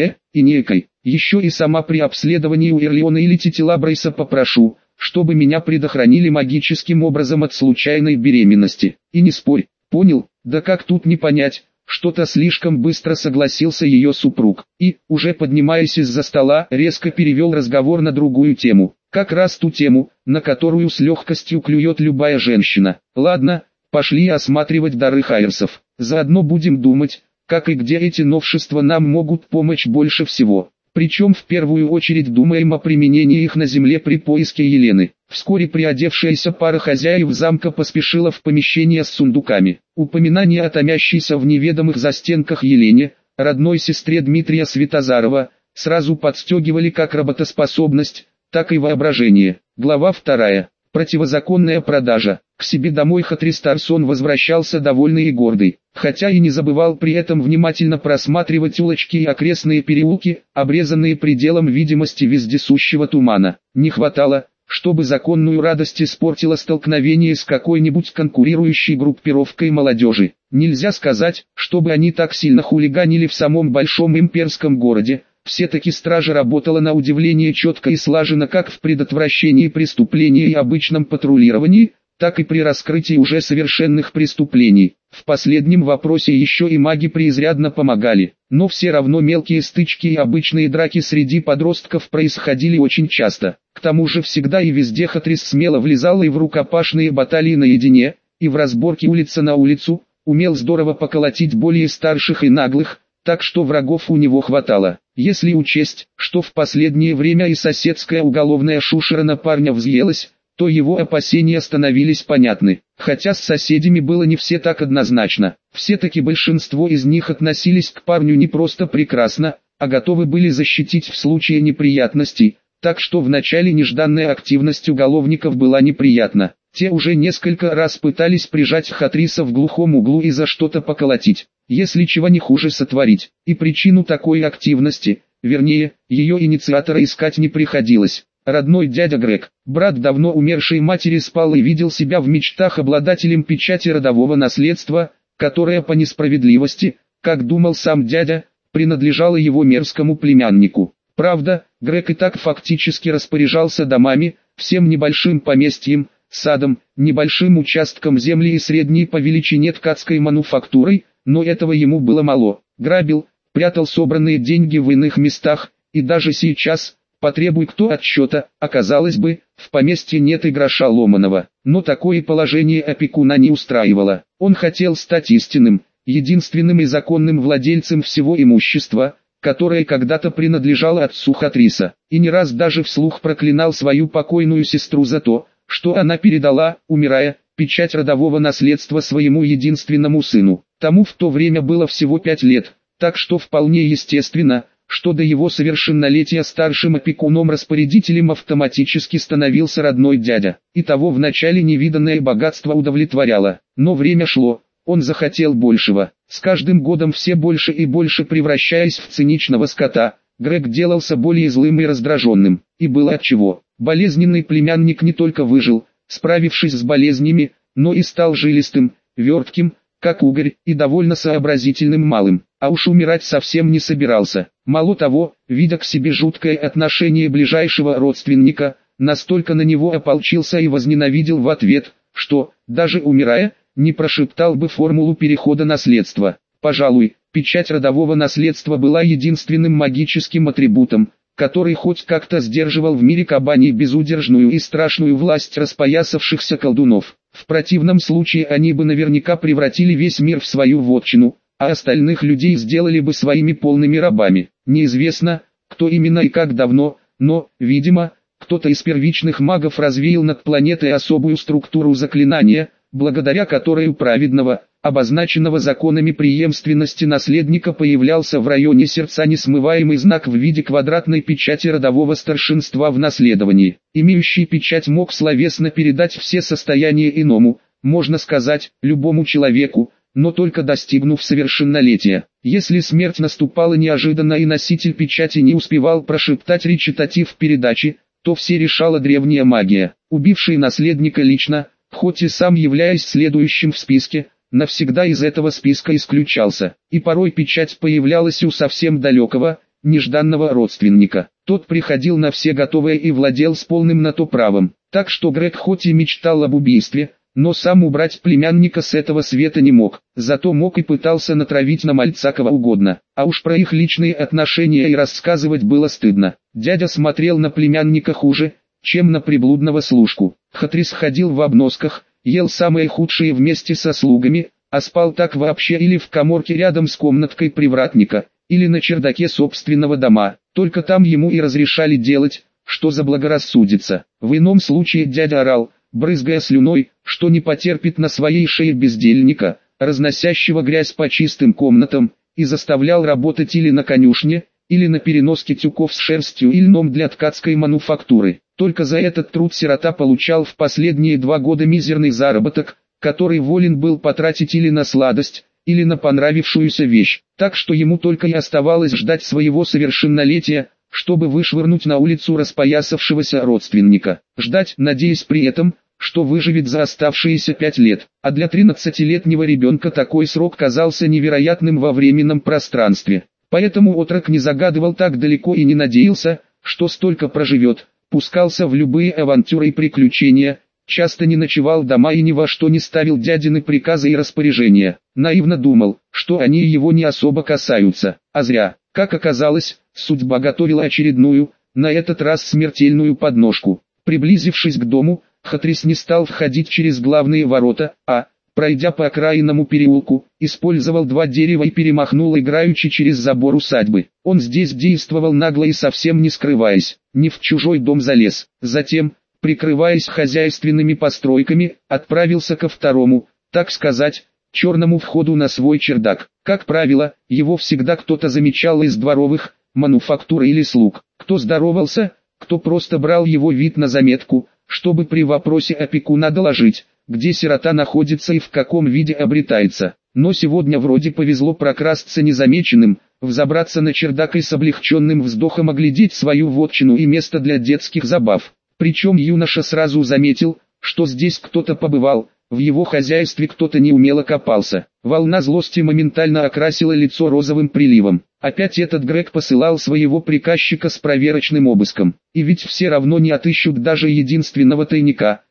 И не экай. Еще и сама при обследовании у Эрлиона или Титила Брейса попрошу, чтобы меня предохранили магическим образом от случайной беременности. И не спорь. Понял? Да как тут не понять? Что-то слишком быстро согласился ее супруг, и, уже поднимаясь из-за стола, резко перевел разговор на другую тему. Как раз ту тему, на которую с легкостью клюет любая женщина. Ладно, пошли осматривать дары Хайерсов. Заодно будем думать, как и где эти новшества нам могут помочь больше всего. Причем в первую очередь думаем о применении их на земле при поиске Елены. Вскоре приодевшаяся пара хозяев замка поспешила в помещение с сундуками. Упоминание о томящейся в неведомых застенках Елене, родной сестре Дмитрия Святозарова, сразу подстегивали как работоспособность, так и воображение. Глава 2. Противозаконная продажа. К себе домой Хатристарсон возвращался довольный и гордый, хотя и не забывал при этом внимательно просматривать улочки и окрестные переулки, обрезанные пределом видимости вездесущего тумана. Не хватало, чтобы законную радость испортило столкновение с какой-нибудь конкурирующей группировкой молодежи. Нельзя сказать, чтобы они так сильно хулиганили в самом большом имперском городе. Все-таки стража работала на удивление четко и слаженно как в предотвращении преступлений и обычном патрулировании, так и при раскрытии уже совершенных преступлений. В последнем вопросе еще и маги преизрядно помогали, но все равно мелкие стычки и обычные драки среди подростков происходили очень часто. К тому же всегда и везде Хатрис смело влезал и в рукопашные баталии наедине, и в разборки улица на улицу, умел здорово поколотить более старших и наглых, так что врагов у него хватало. Если учесть, что в последнее время и соседская уголовная шушера на парня взъелась, то его опасения становились понятны. Хотя с соседями было не все так однозначно. Все-таки большинство из них относились к парню не просто прекрасно, а готовы были защитить в случае неприятностей, так что вначале нежданная активность уголовников была неприятна. Те уже несколько раз пытались прижать Хатриса в глухом углу и за что-то поколотить, если чего не хуже сотворить. И причину такой активности, вернее, ее инициатора искать не приходилось. Родной дядя Грег, брат давно умершей матери, спал и видел себя в мечтах обладателем печати родового наследства, которая по несправедливости, как думал сам дядя, принадлежала его мерзкому племяннику. Правда, Грег и так фактически распоряжался домами, всем небольшим поместьем, садом, небольшим участком земли и средней по величине ткацкой мануфактурой, но этого ему было мало. Грабил, прятал собранные деньги в иных местах, и даже сейчас, потребуй кто отсчета, оказалось бы, в поместье нет и гроша ломаного. Но такое положение опекуна не устраивало. Он хотел стать истинным, единственным и законным владельцем всего имущества, которое когда-то принадлежало отцу Хатриса, и не раз даже вслух проклинал свою покойную сестру за то, что она передала, умирая, печать родового наследства своему единственному сыну. Тому в то время было всего 5 лет, так что вполне естественно, что до его совершеннолетия старшим опекуном-распорядителем автоматически становился родной дядя. И того вначале невиданное богатство удовлетворяло, но время шло, он захотел большего. С каждым годом все больше и больше превращаясь в циничного скота, Грег делался более злым и раздраженным, и было отчего. Болезненный племянник не только выжил, справившись с болезнями, но и стал жилистым, вертким, как угорь, и довольно сообразительным малым, а уж умирать совсем не собирался. Мало того, видя к себе жуткое отношение ближайшего родственника, настолько на него ополчился и возненавидел в ответ, что, даже умирая, не прошептал бы формулу перехода наследства. Пожалуй, печать родового наследства была единственным магическим атрибутом, который хоть как-то сдерживал в мире кабани безудержную и страшную власть распоясавшихся колдунов. В противном случае они бы наверняка превратили весь мир в свою вотчину, а остальных людей сделали бы своими полными рабами. Неизвестно, кто именно и как давно, но, видимо, кто-то из первичных магов развеял над планетой особую структуру заклинания, благодаря которой у праведного, обозначенного законами преемственности наследника появлялся в районе сердца несмываемый знак в виде квадратной печати родового старшинства в наследовании. Имеющий печать мог словесно передать все состояния иному, можно сказать, любому человеку, но только достигнув совершеннолетия. Если смерть наступала неожиданно и носитель печати не успевал прошептать речитатив передачи, то все решала древняя магия. Убивший наследника лично, хоть и сам являясь следующим в списке, навсегда из этого списка исключался, и порой печать появлялась у совсем далекого, нежданного родственника. Тот приходил на все готовое и владел с полным на то правом, так что Грег хоть и мечтал об убийстве, но сам убрать племянника с этого света не мог, зато мог и пытался натравить на мальца кого угодно, а уж про их личные отношения и рассказывать было стыдно. Дядя смотрел на племянника хуже, чем на приблудного служку. Хатрис ходил в обносках, ел самые худшие вместе со слугами, а спал так вообще или в каморке рядом с комнаткой привратника, или на чердаке собственного дома, только там ему и разрешали делать, что заблагорассудится. В ином случае дядя орал, брызгая слюной, что не потерпит на своей шее бездельника, разносящего грязь по чистым комнатам, и заставлял работать или на конюшне, или на переноске тюков с шерстью и льном для ткацкой мануфактуры. Только за этот труд сирота получал в последние 2 года мизерный заработок, который волен был потратить или на сладость, или на понравившуюся вещь, так что ему только и оставалось ждать своего совершеннолетия, чтобы вышвырнуть на улицу распоясавшегося родственника. Ждать, надеясь при этом, что выживет за оставшиеся 5 лет. А для 13-летнего ребенка такой срок казался невероятным во временном пространстве. Поэтому отрок не загадывал так далеко и не надеялся, что столько проживет, пускался в любые авантюры и приключения, часто не ночевал дома и ни во что не ставил дядины приказы и распоряжения. Наивно думал, что они его не особо касаются, а зря. Как оказалось, судьба готовила очередную, на этот раз смертельную подножку. Приблизившись к дому, Хатрис не стал входить через главные ворота, а, пройдя по окраинному переулку, использовал 2 дерева и перемахнул играючи через забор усадьбы. Он здесь действовал нагло и совсем не скрываясь, не в чужой дом залез. Затем, прикрываясь хозяйственными постройками, отправился ко второму, так сказать, черному входу на свой чердак. Как правило, его всегда кто-то замечал из дворовых, мануфактуры или слуг. Кто здоровался, кто просто брал его вид на заметку, чтобы при вопросе опекуна доложить, где сирота находится и в каком виде обретается. Но сегодня вроде повезло прокрасться незамеченным, взобраться на чердак и с облегченным вздохом оглядеть свою вотчину и место для детских забав. Причем юноша сразу заметил, что здесь кто-то побывал, в его хозяйстве кто-то неумело копался. Волна злости моментально окрасила лицо розовым приливом. Опять этот Грег посылал своего приказчика с проверочным обыском. И ведь все равно не отыщут даже единственного тайника,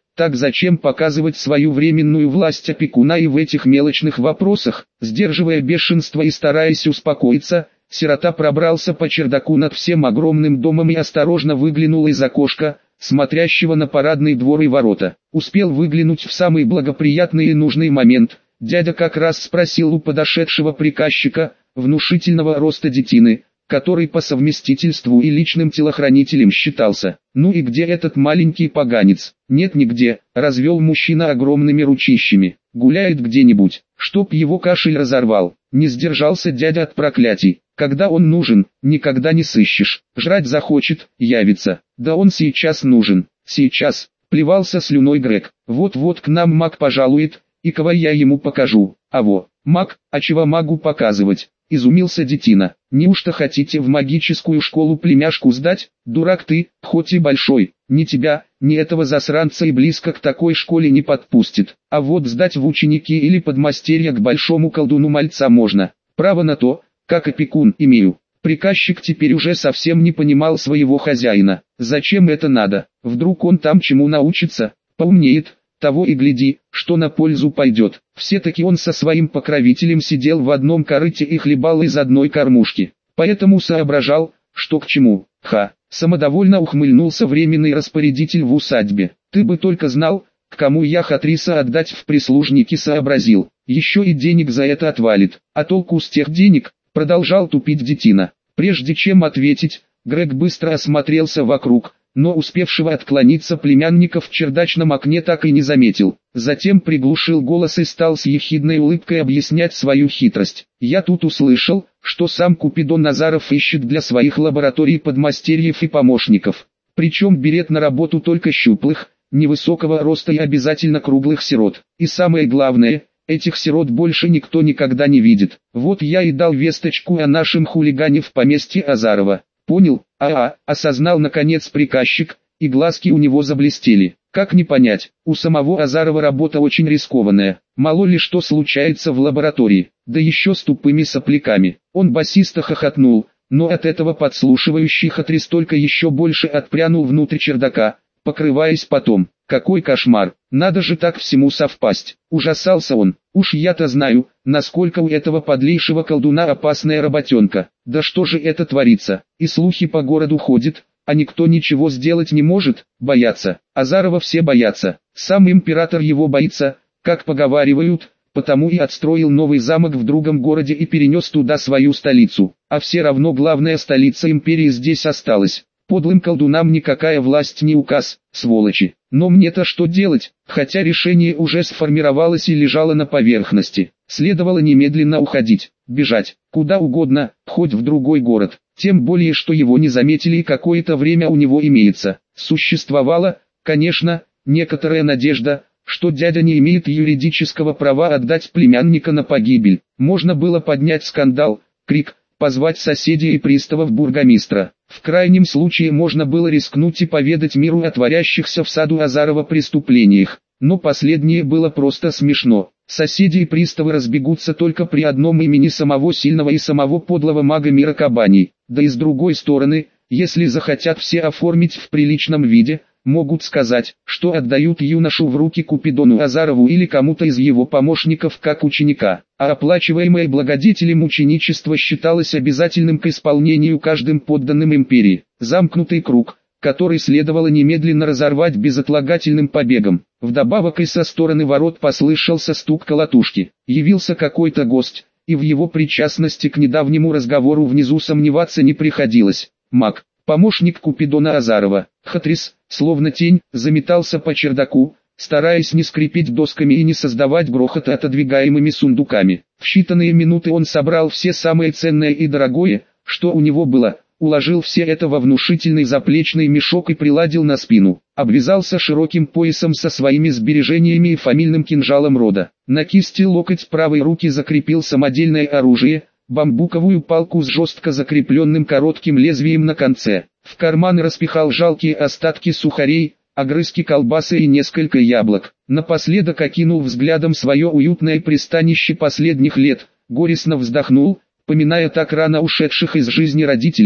Так зачем показывать свою временную власть опекуна и в этих мелочных вопросах? Сдерживая бешенство и стараясь успокоиться, сирота пробрался по чердаку над всем огромным домом и осторожно выглянул из окошка, смотрящего на парадный двор и ворота. Успел выглянуть в самый благоприятный и нужный момент. Дядя как раз спросил у подошедшего приказчика, внушительного роста детины, который по совместительству и личным телохранителем считался: «Ну и где этот маленький поганец?» «Нет нигде», — развел мужчина огромными ручищами. «Гуляет где-нибудь, чтоб его кашель разорвал». Не сдержался дядя от проклятий. «Когда он нужен, никогда не сыщешь. Жрать захочет, явится. Да он сейчас нужен. Сейчас», — плевался слюной Грег. «Вот-вот к нам маг пожалует, и кого я ему покажу». «А во, маг, а чего магу показывать?» — изумился детина. «Неужто хотите в магическую школу племяшку сдать? Дурак ты, хоть и большой, ни тебя, ни этого засранца и близко к такой школе не подпустит. А вот сдать в ученики или подмастерья к большому колдуну мальца можно. Право на то, как опекун, имею». Приказчик теперь уже совсем не понимал своего хозяина. Зачем это надо? Вдруг он там чему научится, поумнеет, того и гляди, что на пользу пойдет. Все-таки он со своим покровителем сидел в одном корыте и хлебал из одной кормушки. Поэтому соображал, что к чему. Самодовольно ухмыльнулся временный распорядитель в усадьбе. «Ты бы только знал, к кому я Хатриса отдать в прислужники сообразил. Еще и денег за это отвалит. А толку с тех денег?» — продолжал тупить детина. Прежде чем ответить, Грег быстро осмотрелся вокруг, но успевшего отклониться племянника в чердачном окне так и не заметил. Затем приглушил голос и стал с ехидной улыбкой объяснять свою хитрость. «Я тут услышал, что сам Купидон Назаров ищет для своих лабораторий подмастерьев и помощников. Причем берет на работу только щуплых, невысокого роста и обязательно круглых сирот. И самое главное, этих сирот больше никто никогда не видит. Вот я и дал весточку о нашем хулигане в поместье Азарова». «Понял, осознал наконец приказчик, и глазки у него заблестели. Как не понять, у самого Азарова работа очень рискованная, мало ли что случается в лаборатории, да еще с тупыми сопляками». Он басисто хохотнул, но от этого подслушивающий Хатрис только еще больше отпрянул внутрь чердака, покрываясь потом. «Какой кошмар, надо же так всему совпасть!» Ужасался он. «Уж я-то знаю, насколько у этого подлейшего колдуна опасная работенка. Да что же это творится? И слухи по городу ходят, а никто ничего сделать не может. Боятся. Азарова все боятся. Сам император его боится, как поговаривают, потому и отстроил новый замок в другом городе и перенес туда свою столицу. А все равно главная столица империи здесь осталась. Подлым колдунам никакая власть не указ, сволочи. Но мне-то что делать, хотя решение уже сформировалось и лежало на поверхности. Следовало немедленно уходить, бежать, куда угодно, хоть в другой город. Тем более, что его не заметили и какое-то время у него имеется. Существовала, конечно, некоторая надежда, что дядя не имеет юридического права отдать племянника на погибель. Можно было поднять скандал, крик, позвать соседей и приставов бургомистра. В крайнем случае можно было рискнуть и поведать миру о творящихся в саду Азарова преступлениях. Но последнее было просто смешно. Соседи и приставы разбегутся только при одном имени самого сильного и самого подлого мага мира Кабаний. Да и с другой стороны, если захотят все оформить в приличном виде, могут сказать, что отдают юношу в руки Купидону Азарову или кому-то из его помощников как ученика, а оплачиваемое благодетелем ученичество считалось обязательным к исполнению каждым подданным империи. Замкнутый круг, который следовало немедленно разорвать безотлагательным побегом. Вдобавок и со стороны ворот послышался стук колотушки. Явился какой-то гость, и в его причастности к недавнему разговору внизу сомневаться не приходилось. Маг, помощник Купидона Азарова, Хатрис, словно тень, заметался по чердаку, стараясь не скрипеть досками и не создавать грохота отодвигаемыми сундуками. В считанные минуты он собрал все самое ценное и дорогое, что у него было, уложил все это во внушительный заплечный мешок и приладил на спину. Обвязался широким поясом со своими сбережениями и фамильным кинжалом рода. На кисти локоть правой руки закрепил самодельное оружие, бамбуковую палку с жестко закрепленным коротким лезвием на конце. В карман распихал жалкие остатки сухарей, огрызки колбасы и несколько яблок. Напоследок окинул взглядом свое уютное пристанище последних лет, горестно вздохнул, поминая так рано ушедших из жизни родителей,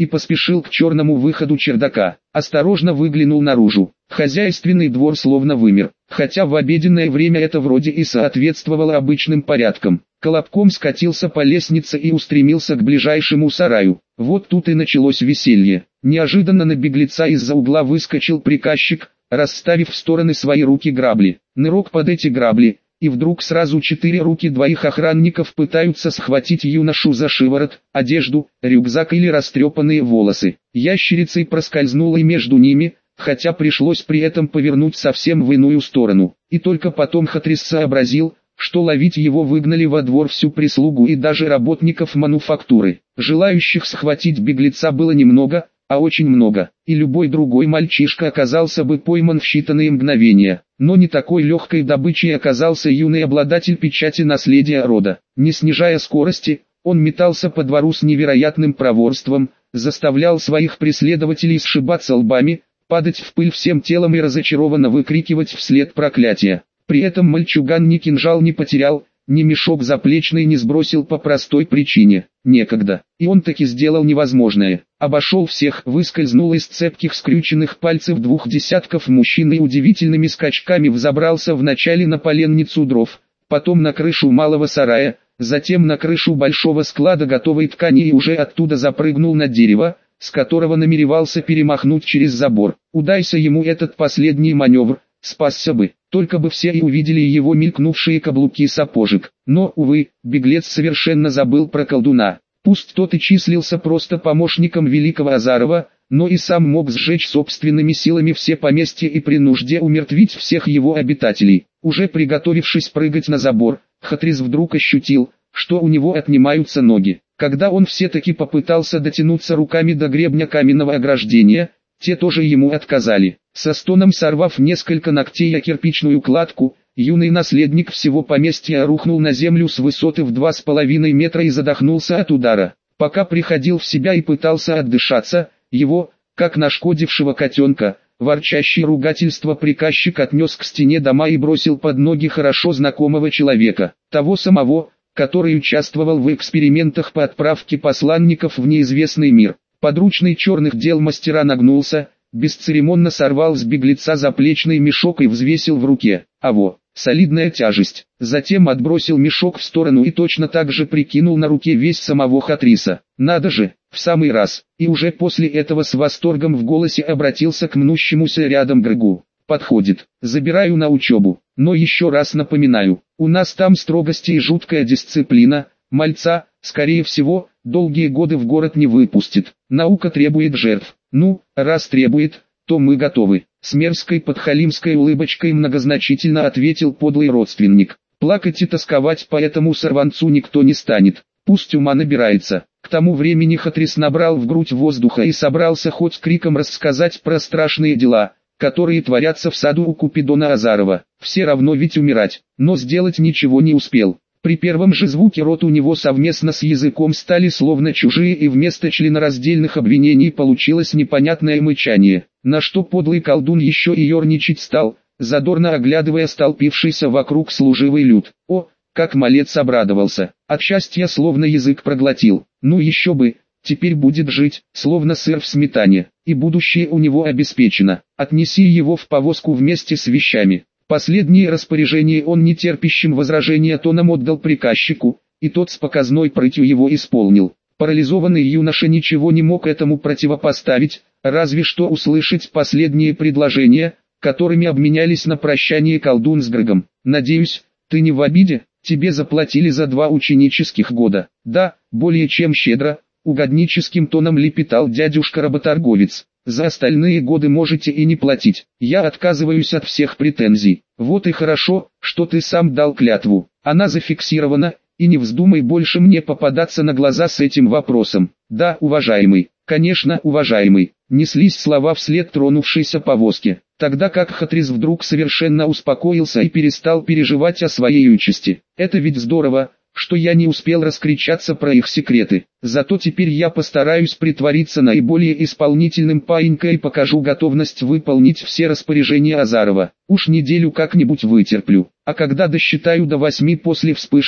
и поспешил к черному выходу чердака. Осторожно выглянул наружу. Хозяйственный двор словно вымер, хотя в обеденное время это вроде и соответствовало обычным порядкам. Колобком скатился по лестнице и устремился к ближайшему сараю. Вот тут и началось веселье. Неожиданно на беглеца из-за угла выскочил приказчик, расставив в стороны свои руки грабли. Нырок под эти грабли, и вдруг сразу 4 руки двоих охранников пытаются схватить юношу за шиворот, одежду, рюкзак или растрепанные волосы. Ящерицей проскользнула и между ними, хотя пришлось при этом повернуть совсем в иную сторону. И только потом Хатрис сообразил, что ловить его выгнали во двор всю прислугу и даже работников мануфактуры. Желающих схватить беглеца было немного, а очень много, и любой другой мальчишка оказался бы пойман в считанные мгновения. Но не такой легкой добычей оказался юный обладатель печати наследия рода. Не снижая скорости, он метался по двору с невероятным проворством, заставлял своих преследователей сшибаться лбами, падать в пыль всем телом и разочарованно выкрикивать вслед проклятия. При этом мальчуган ни кинжал не потерял, ни мешок заплечный не сбросил по простой причине – некогда. И он таки сделал невозможное. Обошел всех, выскользнул из цепких скрюченных пальцев 2 десятков мужчин и удивительными скачками взобрался вначале на поленницу дров, потом на крышу малого сарая, затем на крышу большого склада готовой ткани и уже оттуда запрыгнул на дерево, с которого намеревался перемахнуть через забор. Удайся ему этот последний маневр, спасся бы, только бы все и увидели его мелькнувшие каблуки сапожек. Но, увы, беглец совершенно забыл про колдуна. Пусть тот и числился просто помощником великого Азарова, но и сам мог сжечь собственными силами все поместья и при нужде умертвить всех его обитателей. Уже приготовившись прыгать на забор, Хатрис вдруг ощутил, что у него отнимаются ноги. Когда он все-таки попытался дотянуться руками до гребня каменного ограждения, те тоже ему отказали. Со стоном сорвав несколько ногтей о кирпичную кладку, юный наследник всего поместья рухнул на землю с высоты в 2,5 метра и задохнулся от удара. Пока приходил в себя и пытался отдышаться, его, как нашкодившего котенка, ворчащий ругательство приказчик отнес к стене дома и бросил под ноги хорошо знакомого человека, того самого, который участвовал в экспериментах по отправке посланников в неизвестный мир. Подручный черных дел мастера нагнулся, бесцеремонно сорвал с беглеца заплечный мешок и взвесил в руке. Аво, солидная тяжесть. Затем отбросил мешок в сторону и точно так же прикинул на руке вес самого Хатриса. Надо же, в самый раз. И уже после этого с восторгом в голосе обратился к мнущемуся рядом Грегу. Подходит, забираю на учебу. Но еще раз напоминаю, у нас там строгости и жуткая дисциплина, мальца, скорее всего, долгие годы в город не выпустит. Наука требует жертв. Ну, раз требует, то мы готовы. С мерзкой подхалимской улыбочкой многозначительно ответил подлый родственник. Плакать и тосковать по этому сорванцу никто не станет. Пусть ума набирается. К тому времени Хатрис набрал в грудь воздуха и собрался хоть криком рассказать про страшные дела, которые творятся в саду у Купидона Азарова. Все равно ведь умирать, но сделать ничего не успел. При первом же звуке рот у него совместно с языком стали словно чужие, и вместо членораздельных обвинений получилось непонятное мычание, на что подлый колдун еще и ерничать стал, задорно оглядывая столпившийся вокруг служивый люд. О, как малец обрадовался, от счастья словно язык проглотил. Ну еще бы, теперь будет жить, словно сыр в сметане, и будущее у него обеспечено. Отнеси его в повозку вместе с вещами. Последнее распоряжение он нетерпящим возражения тоном отдал приказчику, и тот с показной прытью его исполнил. Парализованный юноша ничего не мог этому противопоставить, разве что услышать последние предложения, которыми обменялись на прощание колдун с Грегом. «Надеюсь, ты не в обиде, тебе заплатили за 2 ученических года». «Да, более чем щедро», — угодническим тоном лепетал дядюшка-работорговец. «За остальные годы можете и не платить. Я отказываюсь от всех претензий. Вот и хорошо, что ты сам дал клятву. Она зафиксирована, и не вздумай больше мне попадаться на глаза с этим вопросом». «Да, уважаемый, конечно, уважаемый», — неслись слова вслед тронувшейся повозки. Тогда как Хатрис вдруг совершенно успокоился и перестал переживать о своей участи. «Это ведь здорово, что я не успел раскричаться про их секреты. Зато теперь я постараюсь притвориться наиболее исполнительным паинька и покажу готовность выполнить все распоряжения Азарова. Уж неделю как-нибудь вытерплю, а когда досчитаю до 8 после вспышки,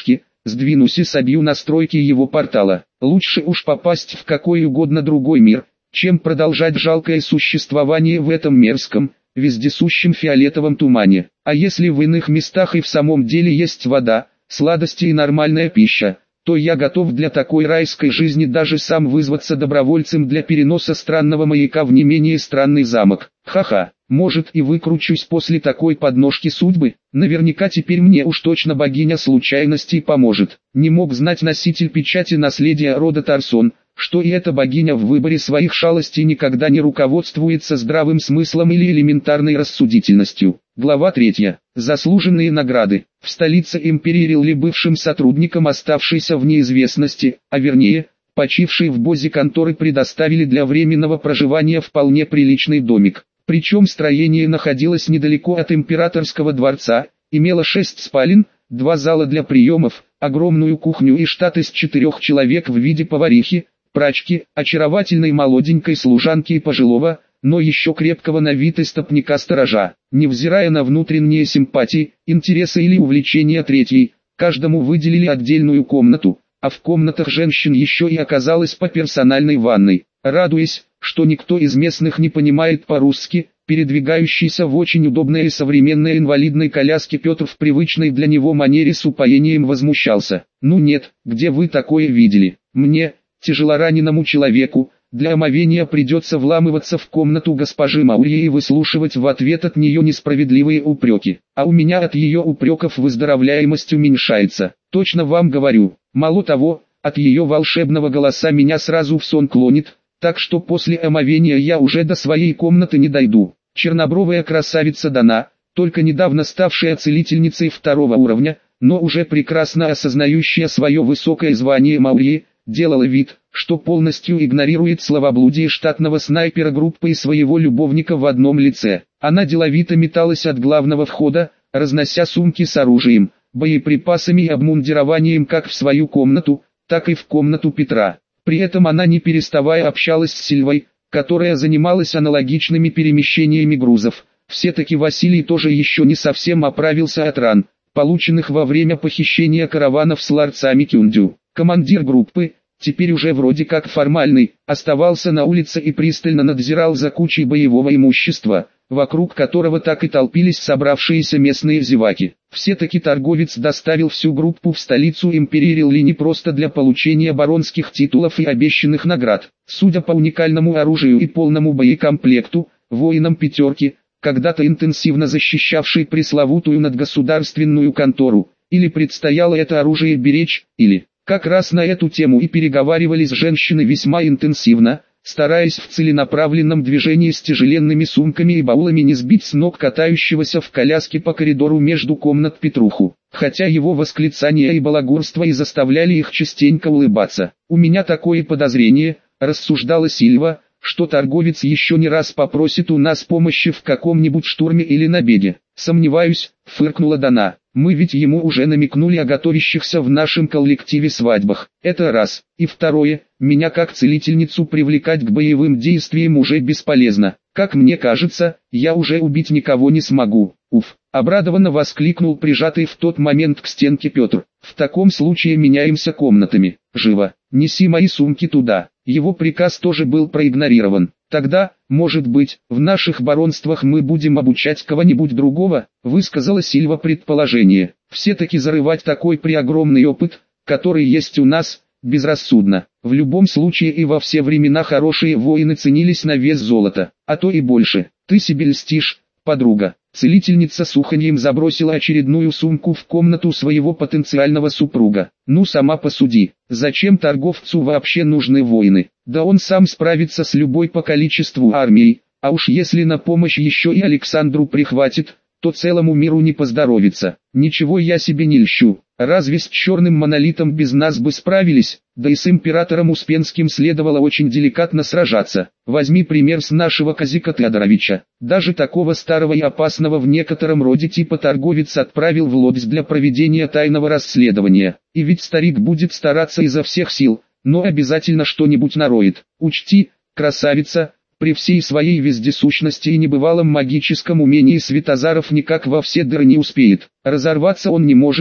сдвинусь и собью настройки его портала. Лучше уж попасть в какой угодно другой мир, чем продолжать жалкое существование в этом мерзком, вездесущем фиолетовом тумане. А если в иных местах и в самом деле есть вода, сладости и нормальная пища, то я готов для такой райской жизни даже сам вызваться добровольцем для переноса странного маяка в не менее странный замок. Ха-ха, может и выкручусь после такой подножки судьбы, наверняка теперь мне уж точно богиня случайностей поможет. Не мог знать носитель печати наследия рода Тарсон, что и эта богиня в выборе своих шалостей никогда не руководствуется здравым смыслом или элементарной рассудительностью. Глава 3. Заслуженные награды. В столице империи Рилли бывшим сотрудникам, оставшейся в неизвестности, а вернее, почившей в Бозе конторы, предоставили для временного проживания вполне приличный домик. Причем строение находилось недалеко от императорского дворца, имело 6 спален, 2 зала для приемов, огромную кухню и штат из 4 человек в виде поварихи, прачки, очаровательной молоденькой служанки и пожилого, но еще крепкого на вид истопника-сторожа. Невзирая на внутренние симпатии, интересы или увлечения третьей, каждому выделили отдельную комнату, а в комнатах женщин еще и оказалось по персональной ванной. Радуясь, что никто из местных не понимает по-русски, передвигающийся в очень удобной и современной инвалидной коляске Петр в привычной для него манере с упоением возмущался. «Ну нет, где вы такое видели? Мне, тяжелораненому человеку, для омовения придется вламываться в комнату госпожи Маурьи и выслушивать в ответ от нее несправедливые упреки. А у меня от ее упреков выздоровляемость уменьшается. Точно вам говорю, мало того, от ее волшебного голоса меня сразу в сон клонит, так что после омовения я уже до своей комнаты не дойду». Чернобровая красавица Дана, только недавно ставшая целительницей 2-го уровня, но уже прекрасно осознающая свое высокое звание Маурьи, делала вид, что полностью игнорирует словоблудие штатного снайпера группы и своего любовника в одном лице. Она деловито металась от главного входа, разнося сумки с оружием, боеприпасами и обмундированием как в свою комнату, так и в комнату Петра. При этом она не переставая общалась с Сильвой, которая занималась аналогичными перемещениями грузов. Все-таки Василий тоже еще не совсем оправился от ран, полученных во время похищения караванов с ларцами Кюндю. Командир группы, теперь уже вроде как формальный, оставался на улице и пристально надзирал за кучей боевого имущества, вокруг которого так и толпились собравшиеся местные зеваки. Все-таки торговец доставил всю группу в столицу империи Рилли не просто для получения баронских титулов и обещанных наград. Судя по уникальному оружию и полному боекомплекту, воинам пятерки, когда-то интенсивно защищавшей пресловутую надгосударственную контору, или предстояло это оружие беречь, или... Как раз на эту тему и переговаривались женщины весьма интенсивно, стараясь в целенаправленном движении с тяжеленными сумками и баулами не сбить с ног катающегося в коляске по коридору между комнат Петруху. Хотя его восклицания и балагурство и заставляли их частенько улыбаться. «У меня такое подозрение», — рассуждала Сильва, «что торговец еще не раз попросит у нас помощи в каком-нибудь штурме или набеге». «Сомневаюсь», — фыркнула Дана. «Мы ведь ему уже намекнули о готовящихся в нашем коллективе свадьбах. Это раз. И второе, меня как целительницу привлекать к боевым действиям уже бесполезно. Как мне кажется, я уже убить никого не смогу». «Уф!» — обрадованно воскликнул прижатый в тот момент к стенке Петр. «В таком случае меняемся комнатами. Живо! Неси мои сумки туда». Его приказ тоже был проигнорирован. «Тогда, может быть, в наших баронствах мы будем обучать кого-нибудь другого», высказала Сильва предположение. «Все-таки зарывать такой преогромный опыт, который есть у нас, безрассудно. В любом случае и во все времена хорошие воины ценились на вес золота, а то и больше. Ты себе льстишь, подруга». Целительница с уханьем забросила очередную сумку в комнату своего потенциального супруга. «Ну сама посуди, зачем торговцу вообще нужны воины? Да он сам справится с любой по количеству армией, а уж если на помощь еще и Александру прихватит, то целому миру не поздоровится. Ничего я себе не льщу. Разве с черным монолитом без нас бы справились? Да и с императором Успенским следовало очень деликатно сражаться. Возьми пример с нашего Казика Теодоровича. Даже такого старого и опасного в некотором роде типа торговец отправил в Лодзь для проведения тайного расследования. И ведь старик будет стараться изо всех сил, но обязательно что-нибудь нароет. Учти, красавица, при всей своей вездесущности и небывалом магическом умении Светозаров никак во все дыры не успеет. Разорваться он не может,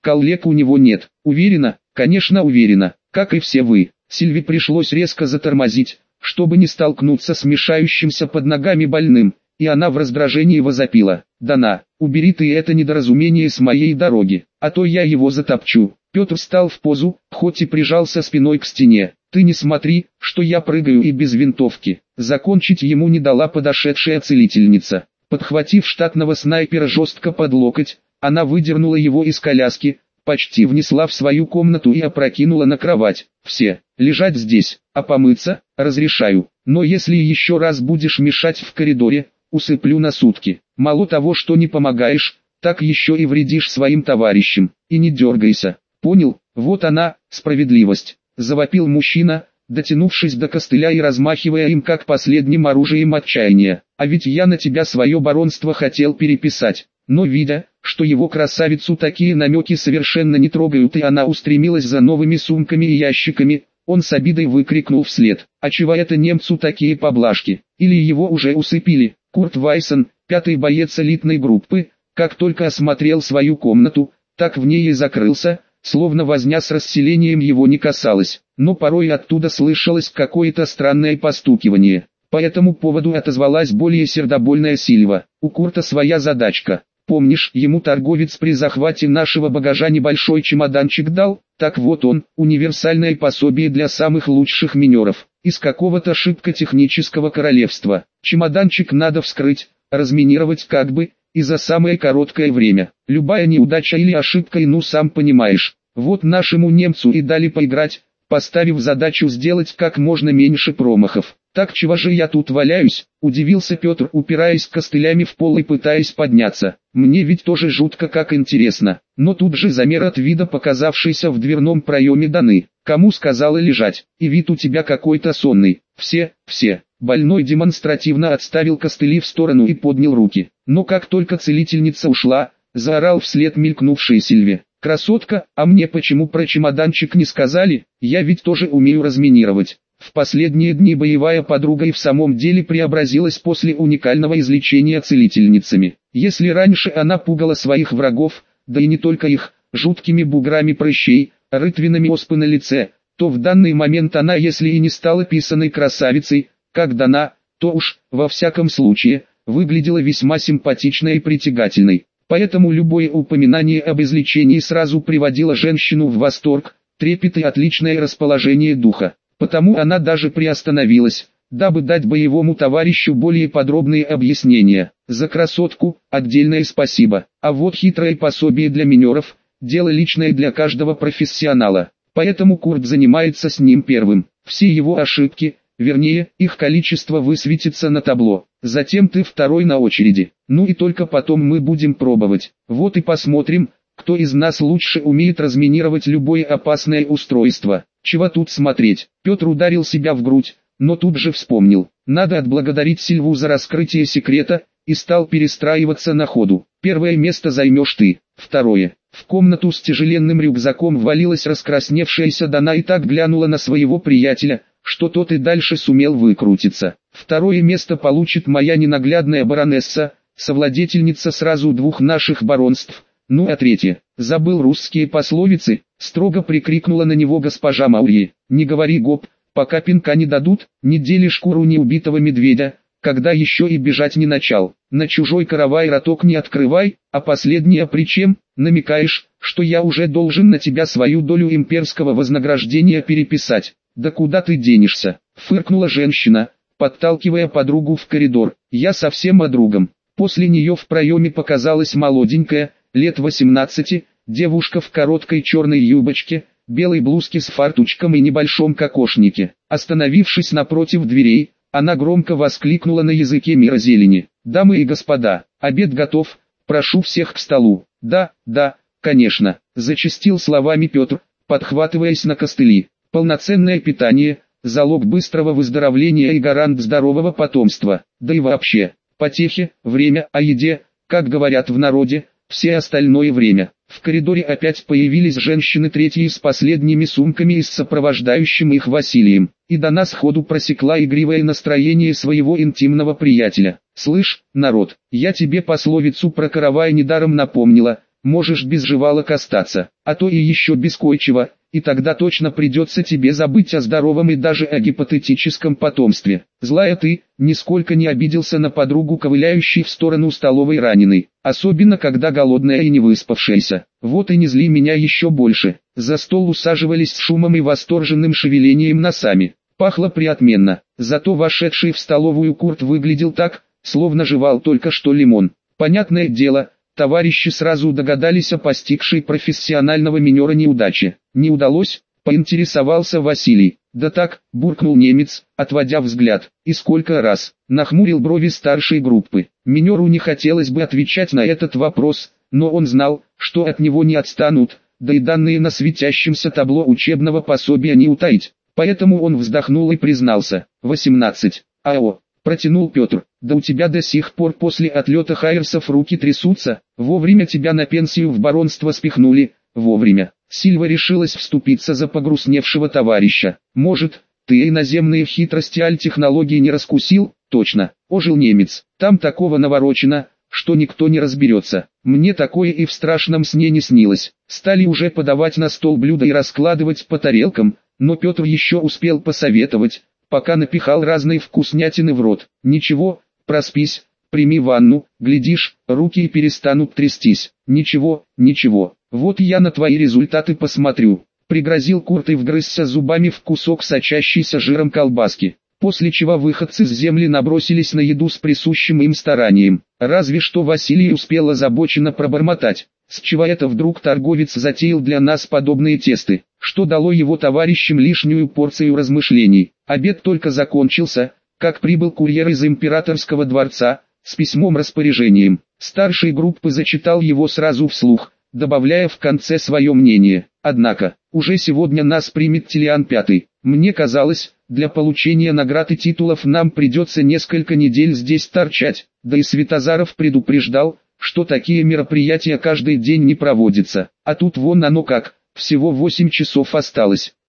коллег у него нет. Уверена? Конечно уверена, как и все вы. Сильви пришлось резко затормозить, чтобы не столкнуться с мешающимся под ногами больным, и она в раздражении возопила: «Дана, убери ты это недоразумение с моей дороги, а то я его затопчу». Петр встал в позу, хоть и прижался спиной к стене. «Ты не смотри, что я прыгаю и без винтовки». Закончить ему не дала подошедшая целительница. Подхватив штатного снайпера жестко под локоть, она выдернула его из коляски, почти внесла в свою комнату и опрокинула на кровать. «Все, лежать здесь, а помыться, разрешаю. Но если еще раз будешь мешать в коридоре, усыплю на сутки. Мало того, что не помогаешь, так еще и вредишь своим товарищам. И не дергайся. Понял? Вот она, справедливость», — завопил мужчина, дотянувшись до костыля и размахивая им как последним оружием отчаяния. «А ведь я на тебя свое баронство хотел переписать». Но видя, что его красавицу такие намеки совершенно не трогают и она устремилась за новыми сумками и ящиками, он с обидой выкрикнул вслед: «А чего это немцу такие поблажки? Или его уже усыпили?» Курт Вайсон, 5-й боец элитной группы, как только осмотрел свою комнату, так в ней и закрылся, словно возня с расселением его не касалась, но порой оттуда слышалось какое-то странное постукивание. По этому поводу отозвалась более сердобольная Сильва: «У Курта своя задачка. Помнишь, ему торговец при захвате нашего багажа небольшой чемоданчик дал? Так вот он, универсальное пособие для самых лучших минеров, из какого-то шибко технического королевства. Чемоданчик надо вскрыть, разминировать как бы, и за самое короткое время. Любая неудача или ошибка, и ну сам понимаешь. Вот нашему немцу и дали поиграть, поставив задачу сделать как можно меньше промахов. Так чего же я тут валяюсь?» — удивился Петр, упираясь костылями в пол и пытаясь подняться. «Мне ведь тоже жутко как интересно». Но тут же замер от вида показавшейся в дверном проеме Даны. «Кому сказала лежать? И вид у тебя какой-то сонный». Все. Больной демонстративно отставил костыли в сторону и поднял руки. Но как только целительница ушла, заорал вслед мелькнувшей Сильве: «Красотка, а мне почему про чемоданчик не сказали? Я ведь тоже умею разминировать». В последние дни боевая подруга и в самом деле преобразилась после уникального излечения целительницами. Если раньше она пугала своих врагов, да и не только их, жуткими буграми прыщей, рытвинами оспы на лице, то в данный момент она, если и не стала писаной красавицей, как Дана, то уж, во всяком случае, выглядела весьма симпатичной и притягательной. Поэтому любое упоминание об излечении сразу приводило женщину в восторг, трепет и отличное расположение духа. Потому она даже приостановилась, дабы дать боевому товарищу более подробные объяснения. За красотку отдельное спасибо, а вот хитрое пособие для минеров – дело личное для каждого профессионала. Поэтому Курт занимается с ним первым. Все его ошибки, вернее, их количество высветится на табло. Затем ты второй на очереди. Ну и только потом мы будем пробовать. Вот и посмотрим, кто из нас лучше умеет разминировать любое опасное устройство. Чего тут смотреть? Петр ударил себя в грудь, но тут же вспомнил: надо отблагодарить Сильву за раскрытие секрета, и стал перестраиваться на ходу. Первое место займешь ты. Второе. В комнату с тяжеленным рюкзаком ввалилась раскрасневшаяся Дана и так глянула на своего приятеля, что тот и дальше сумел выкрутиться. Второе место получит моя ненаглядная баронесса, совладетельница сразу двух наших баронств. Ну а третье, забыл русские пословицы, строго прикрикнула на него госпожа Маури. Не говори гоп, пока пинка не дадут, не дели шкуру неубитого медведя, когда еще и бежать не начал. На чужой каравай роток не открывай, а последнее при чем? Намекаешь, что я уже должен на тебя свою долю имперского вознаграждения переписать. Да куда ты денешься? Фыркнула женщина, подталкивая подругу в коридор. Я совсем о другом. После нее в проеме показалась молоденькая, лет 18, девушка в короткой черной юбочке, белой блузке с фартучком и небольшом кокошнике. Остановившись напротив дверей, она громко воскликнула на языке мира зелени: «Дамы и господа, обед готов, прошу всех к столу». «Да, конечно», — зачастил словами Петр, подхватываясь на костыли. «Полноценное питание — залог быстрого выздоровления и гарант здорового потомства. Да и вообще, потехи, время, о еде, как говорят в народе, все остальное время». В коридоре опять появились женщины, третьи с последними сумками и с сопровождающим их Василием. И Дана сходу просекла игривое настроение своего интимного приятеля. «Слышь, народ, я тебе пословицу про каравай недаром напомнила, можешь без жевалок остаться, а то и еще без кое-чего, и тогда точно придется тебе забыть о здоровом и даже о гипотетическом потомстве. Злая ты, нисколько не обиделся на подругу, ковыляющей в сторону столовой раненой, особенно когда голодная и не выспавшаяся. Вот и не зли меня еще больше. За стол усаживались с шумом и восторженным шевелением носами. Пахло приотменно, зато вошедший в столовую Курт выглядел так, словно жевал только что лимон. Понятное дело, товарищи сразу догадались о постигшей профессионального минера неудаче. Не удалось, поинтересовался Василий. Да так, буркнул немец, отводя взгляд. И сколько раз, нахмурил брови старшей группы. Минеру не хотелось бы отвечать на этот вопрос, но он знал, что от него не отстанут, да и данные на светящемся табло учебного пособия не утаить. Поэтому он вздохнул и признался. 18. АО. Протянул Петр. Да у тебя до сих пор после отлета хайерсов руки трясутся. Вовремя тебя на пенсию в баронство спихнули. Вовремя. Сильва решилась вступиться за погрустневшего товарища. Может, ты иноземные хитрости аль-технологии не раскусил? Точно. Ожил немец. Там такого наворочено, что никто не разберется. Мне такое и в страшном сне не снилось. Стали уже подавать на стол блюда и раскладывать по тарелкам, но Петр еще успел посоветовать, пока напихал разные вкуснятины в рот. Ничего, проспись, прими ванну, глядишь, руки и перестанут трястись. Ничего, ничего, вот я на твои результаты посмотрю. Пригрозил Курт и вгрызся зубами в кусок сочащейся жиром колбаски. После чего выходцы с земли набросились на еду с присущим им старанием. Разве что Василий успел озабоченно пробормотать. С чего это вдруг торговец затеял для нас подобные тесты, что дало его товарищам лишнюю порцию размышлений. Обед только закончился, как прибыл курьер из императорского дворца, с письмом-распоряжением. Старший группы зачитал его сразу вслух, добавляя в конце свое мнение. Однако, уже сегодня нас примет Тилиан V. Мне казалось, для получения наград и титулов нам придется несколько недель здесь торчать, да и Святозаров предупреждал, что такие мероприятия каждый день не проводятся. А тут вон оно как, всего 8 часов осталось.